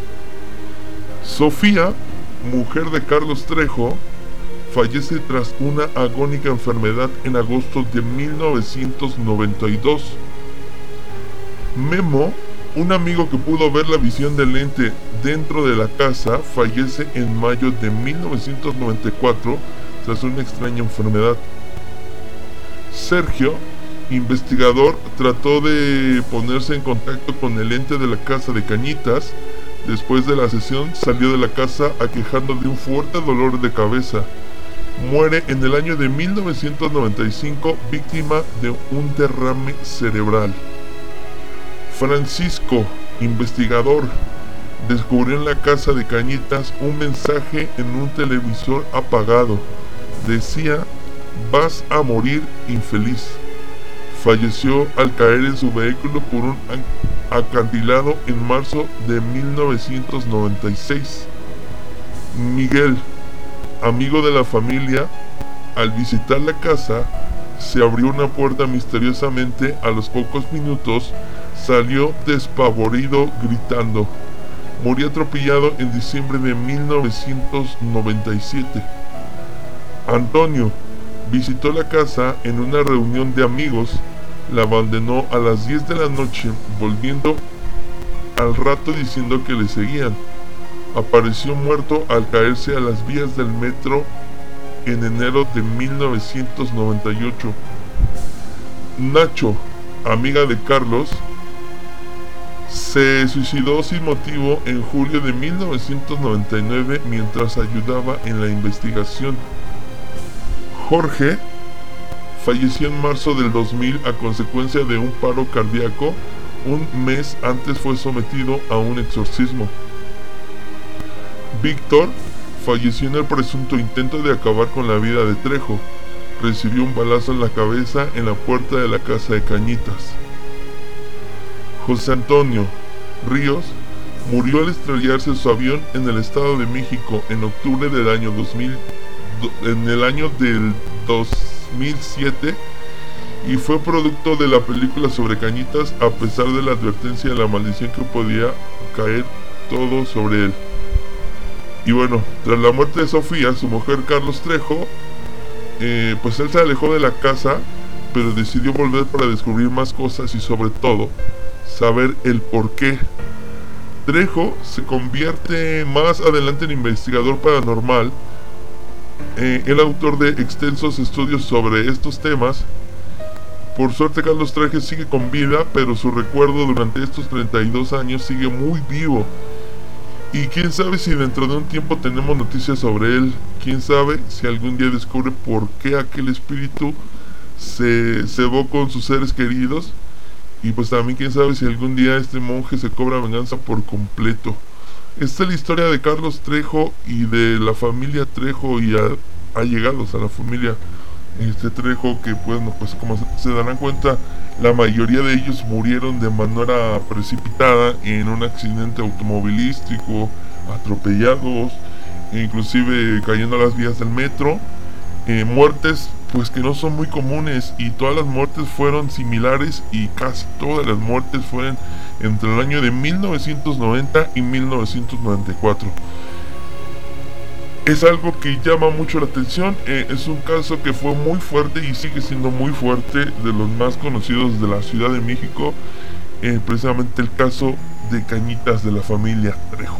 Sofía, mujer de Carlos Trejo, fallece tras una agónica enfermedad en agosto de mil novecientos noventa y dos. Memo, un amigo que pudo ver la visión del ente dentro de la casa, fallece en mayo de mil novecientos noventa y cuatro tras una extraña enfermedad. Sergio, investigador, trató de ponerse en contacto con el ente de la casa de Cañitas. Después de la sesión salió de la casa aquejando de un fuerte dolor de cabeza. Muere en el año de mil novecientos noventa y cinco víctima de un derrame cerebral. Francisco, investigador, descubrió en la casa de Cañitas un mensaje en un televisor apagado. Decía: vas a morir infeliz. Falleció al caer en su vehículo por un acantilado en marzo de mil novecientos noventa y seis. Miguel, amigo de la familia, al visitar la casa, se abrió una puerta misteriosamente. A los pocos minutos salió despavorido gritando. Murió atropellado en diciembre de mil novecientos noventa y siete. Antonio visitó la casa en una reunión de amigos. La abandonó a las diez de la noche, volviendo al rato diciendo que le seguían. Apareció muerto al caerse a las vías del metro en enero de mil novecientos noventa y ocho. Nacho, amiga de Carlos, se suicidó sin motivo en julio de mil novecientos noventa y nueve mientras ayudaba en la investigación. Jorge falleció en marzo del dos mil a consecuencia de un paro cardíaco. Un mes antes fue sometido a un exorcismo. Víctor falleció en el presunto intento de acabar con la vida de Trejo. Recibió un balazo en la cabeza en la puerta de la casa de Cañitas. José Antonio Ríos murió al estrellarse su avión en el Estado de México en octubre del año dos mil, en el año del dos mil siete, y fue producto de la película sobre Cañitas, a pesar de la advertencia de la maldición que podía caer todo sobre él. Y bueno, tras la muerte de Sofía, su mujer Carlos Trejo, eh, pues él se alejó de la casa, pero decidió volver para descubrir más cosas y sobre todo saber el por qué. Trejo se convierte más adelante en investigador paranormal, eh, el autor de extensos estudios sobre estos temas. Por suerte Carlos Trejo sigue con vida, pero su recuerdo durante estos treinta y dos años sigue muy vivo. Y quién sabe si dentro de un tiempo tenemos noticias sobre él. Quién sabe si algún día descubre por qué aquel espíritu se cebó con sus seres queridos. Y pues también quién sabe si algún día este monje se cobra venganza por completo. Esta es la historia de Carlos Trejo y de la familia Trejo y a, allegados a la familia este Trejo, que bueno, pues como se darán cuenta, la mayoría de ellos murieron de manera precipitada en un accidente automovilístico, atropellados, inclusive cayendo a las vías del metro. Eh, muertes pues que no son muy comunes, y todas las muertes fueron similares, y casi todas las muertes fueron entre el año de mil novecientos noventa y mil novecientos noventa y cuatro. Es algo que llama mucho la atención. Eh, es un caso que fue muy fuerte y sigue siendo muy fuerte, de los más conocidos de la Ciudad de México, eh, precisamente el caso de Cañitas de la familia Trejo.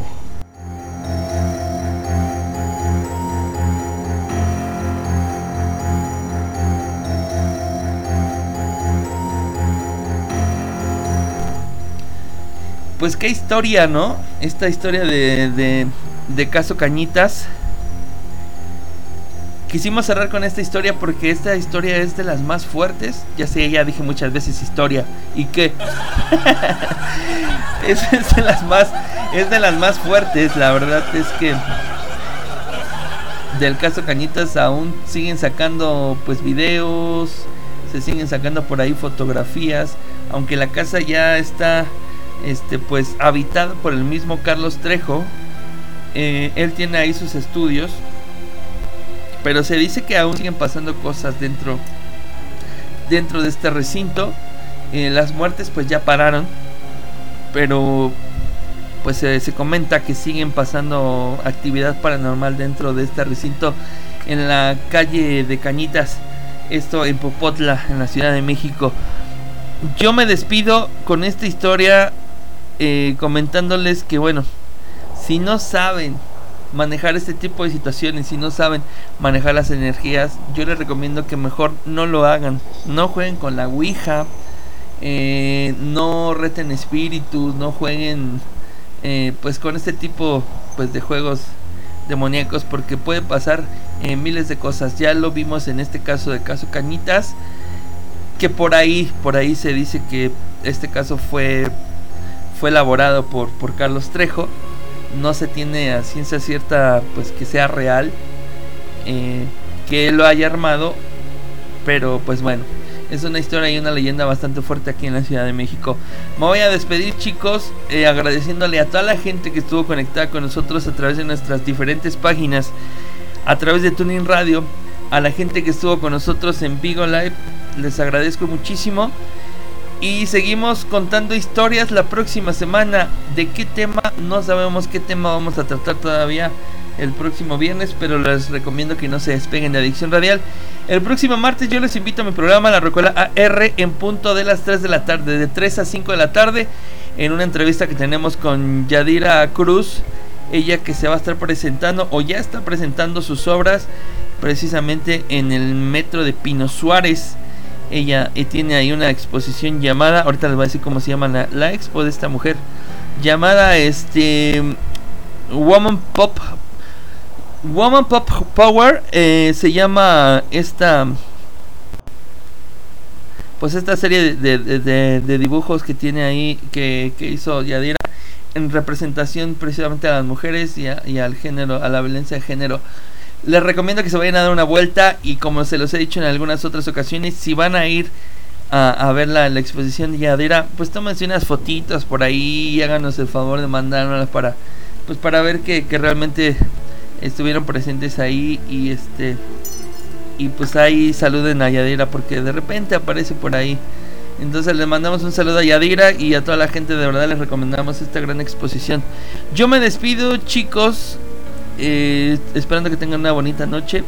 Pues qué historia, ¿no? Esta historia de, de, de caso Cañitas. Quisimos cerrar con esta historia porque esta historia es de las más fuertes. Ya sé, ya dije muchas veces historia. ¿Y qué? es, es de las más es de las más fuertes. La verdad es que del caso Cañitas aún siguen sacando pues videos, se siguen sacando por ahí fotografías, aunque la casa ya está este pues habitada por el mismo Carlos Trejo. Eh, él tiene ahí sus estudios, pero se dice que aún siguen pasando cosas dentro dentro de este recinto. Eh, las muertes pues ya pararon, pero pues eh, se comenta que siguen pasando actividad paranormal dentro de este recinto en la calle de Cañitas, esto en Popotla, en la Ciudad de México. Yo me despido con esta historia eh, comentándoles que bueno, si no saben manejar este tipo de situaciones, si no saben manejar las energías, yo les recomiendo que mejor no lo hagan. No jueguen con la ouija, eh, no reten espíritus, no jueguen eh, pues con este tipo pues de juegos demoníacos, porque puede pasar eh, miles de cosas. Ya lo vimos en este caso de caso Cañitas, que por ahí por ahí se dice que este caso fue fue elaborado por por Carlos Trejo. No se tiene a ciencia cierta pues que sea real, eh, que él lo haya armado, pero pues bueno, es una historia y una leyenda bastante fuerte aquí en la Ciudad de México. Me voy a despedir, chicos, eh, agradeciéndole a toda la gente que estuvo conectada con nosotros a través de nuestras diferentes páginas, a través de Tuning Radio, a la gente que estuvo con nosotros en Vigo Live, les agradezco muchísimo. Y seguimos contando historias la próxima semana. ¿De qué tema? No sabemos qué tema vamos a tratar todavía el próximo viernes, pero les recomiendo que no se despeguen de Adicción Radial. El próximo martes yo les invito a mi programa La Rocola A R en punto de las tres de la tarde, de tres a cinco de la tarde, en una entrevista que tenemos con Yadira Cruz, ella que se va a estar presentando o ya está presentando sus obras precisamente en el metro de Pino Suárez. Ella eh, tiene ahí una exposición llamada, ahorita les voy a decir cómo se llama la, la expo de esta mujer, llamada este Woman Pop Woman Pop Power, eh, se llama esta, pues esta serie de, de, de, de dibujos que tiene ahí, que, que hizo Yadira en representación precisamente a las mujeres y, a, y al género, a la violencia de género. Les recomiendo que se vayan a dar una vuelta, y como se los he dicho en algunas otras ocasiones, si van a ir a, a ver la, la exposición de Yadira, pues tómense unas fotitos por ahí y háganos el favor de mandárnoslas para, pues para ver que, que realmente estuvieron presentes ahí, y este y pues ahí saluden a Yadira, porque de repente aparece por ahí. Entonces les mandamos un saludo a Yadira y a toda la gente, de verdad les recomendamos esta gran exposición. Yo me despido, chicos, eh, esperando que tengan una bonita noche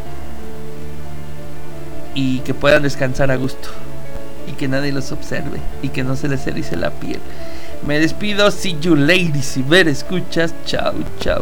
y que puedan descansar a gusto y que nadie los observe y que no se les erice la piel. Me despido, see you ladies, y ver, escuchas, chao, chao.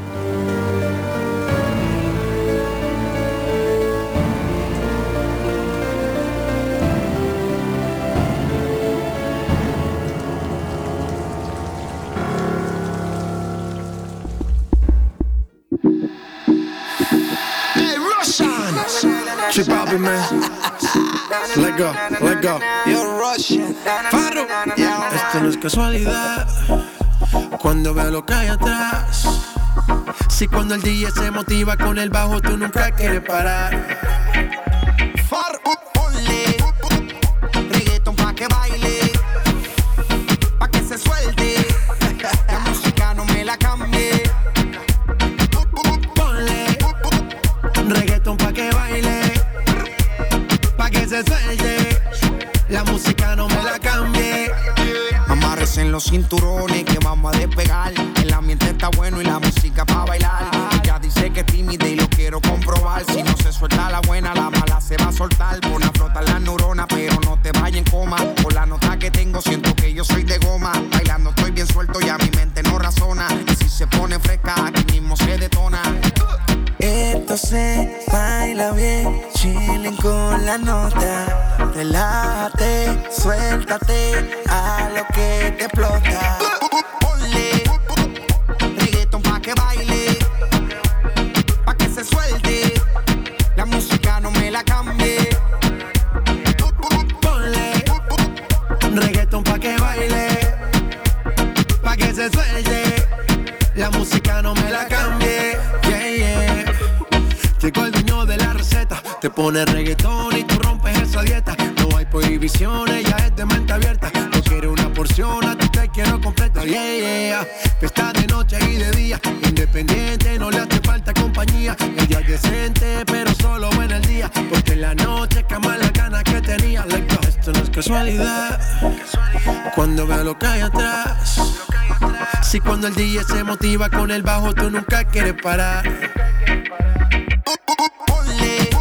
Chip Bobby, man. Let go, let go. You're Russian. Faro. Esto no es casualidad. Cuando veo lo que hay atrás. Si cuando el D J se motiva con el bajo, tú nunca quieres parar. Faro, ponle reggaeton pa' que baile, pa' que se suelte. La música no me la cambie. Ponle reggaeton pa' que baile, que se suelte, la música no me la cambie. Amarres en los cinturones que vamos a despegar. El ambiente está bueno y la música pa' bailar. Ella dice que es tímida y lo quiero comprobar. Si no se suelta la buena, la mala se va a soltar. Pon a flotar las neuronas, pero no te vayas en coma. Por la nota que tengo siento que yo soy de goma. Bailando estoy bien suelto y a mi mente no razona. Y si se pone fresca, aquí mismo se detona. Esto se baila bien, chilling con la nota. Relájate, suéltate a lo que te explota. Ponle reggaeton pa' que baile, pa' que se suelte. La música no me la cambie. Ponle reggaeton pa' que baile, pa' que se suelte. La música no me la cambie. Yeah, yeah. Llegó el dueño de la receta, te pone reggaetón y tú rompes esa dieta. No hay prohibiciones, ya es de mente abierta. No quiero una porción, a ti te quiero completa. Yeah, yeah. Fiesta de noche y de día, independiente, no le hace falta compañía. Ella es decente, pero solo en el día, porque en la noche cama las ganas que tenía. Like, no, esto no es casualidad. Cuando veo lo que hay atrás. Si cuando el D J se motiva con el bajo, tú nunca quieres parar. Ponle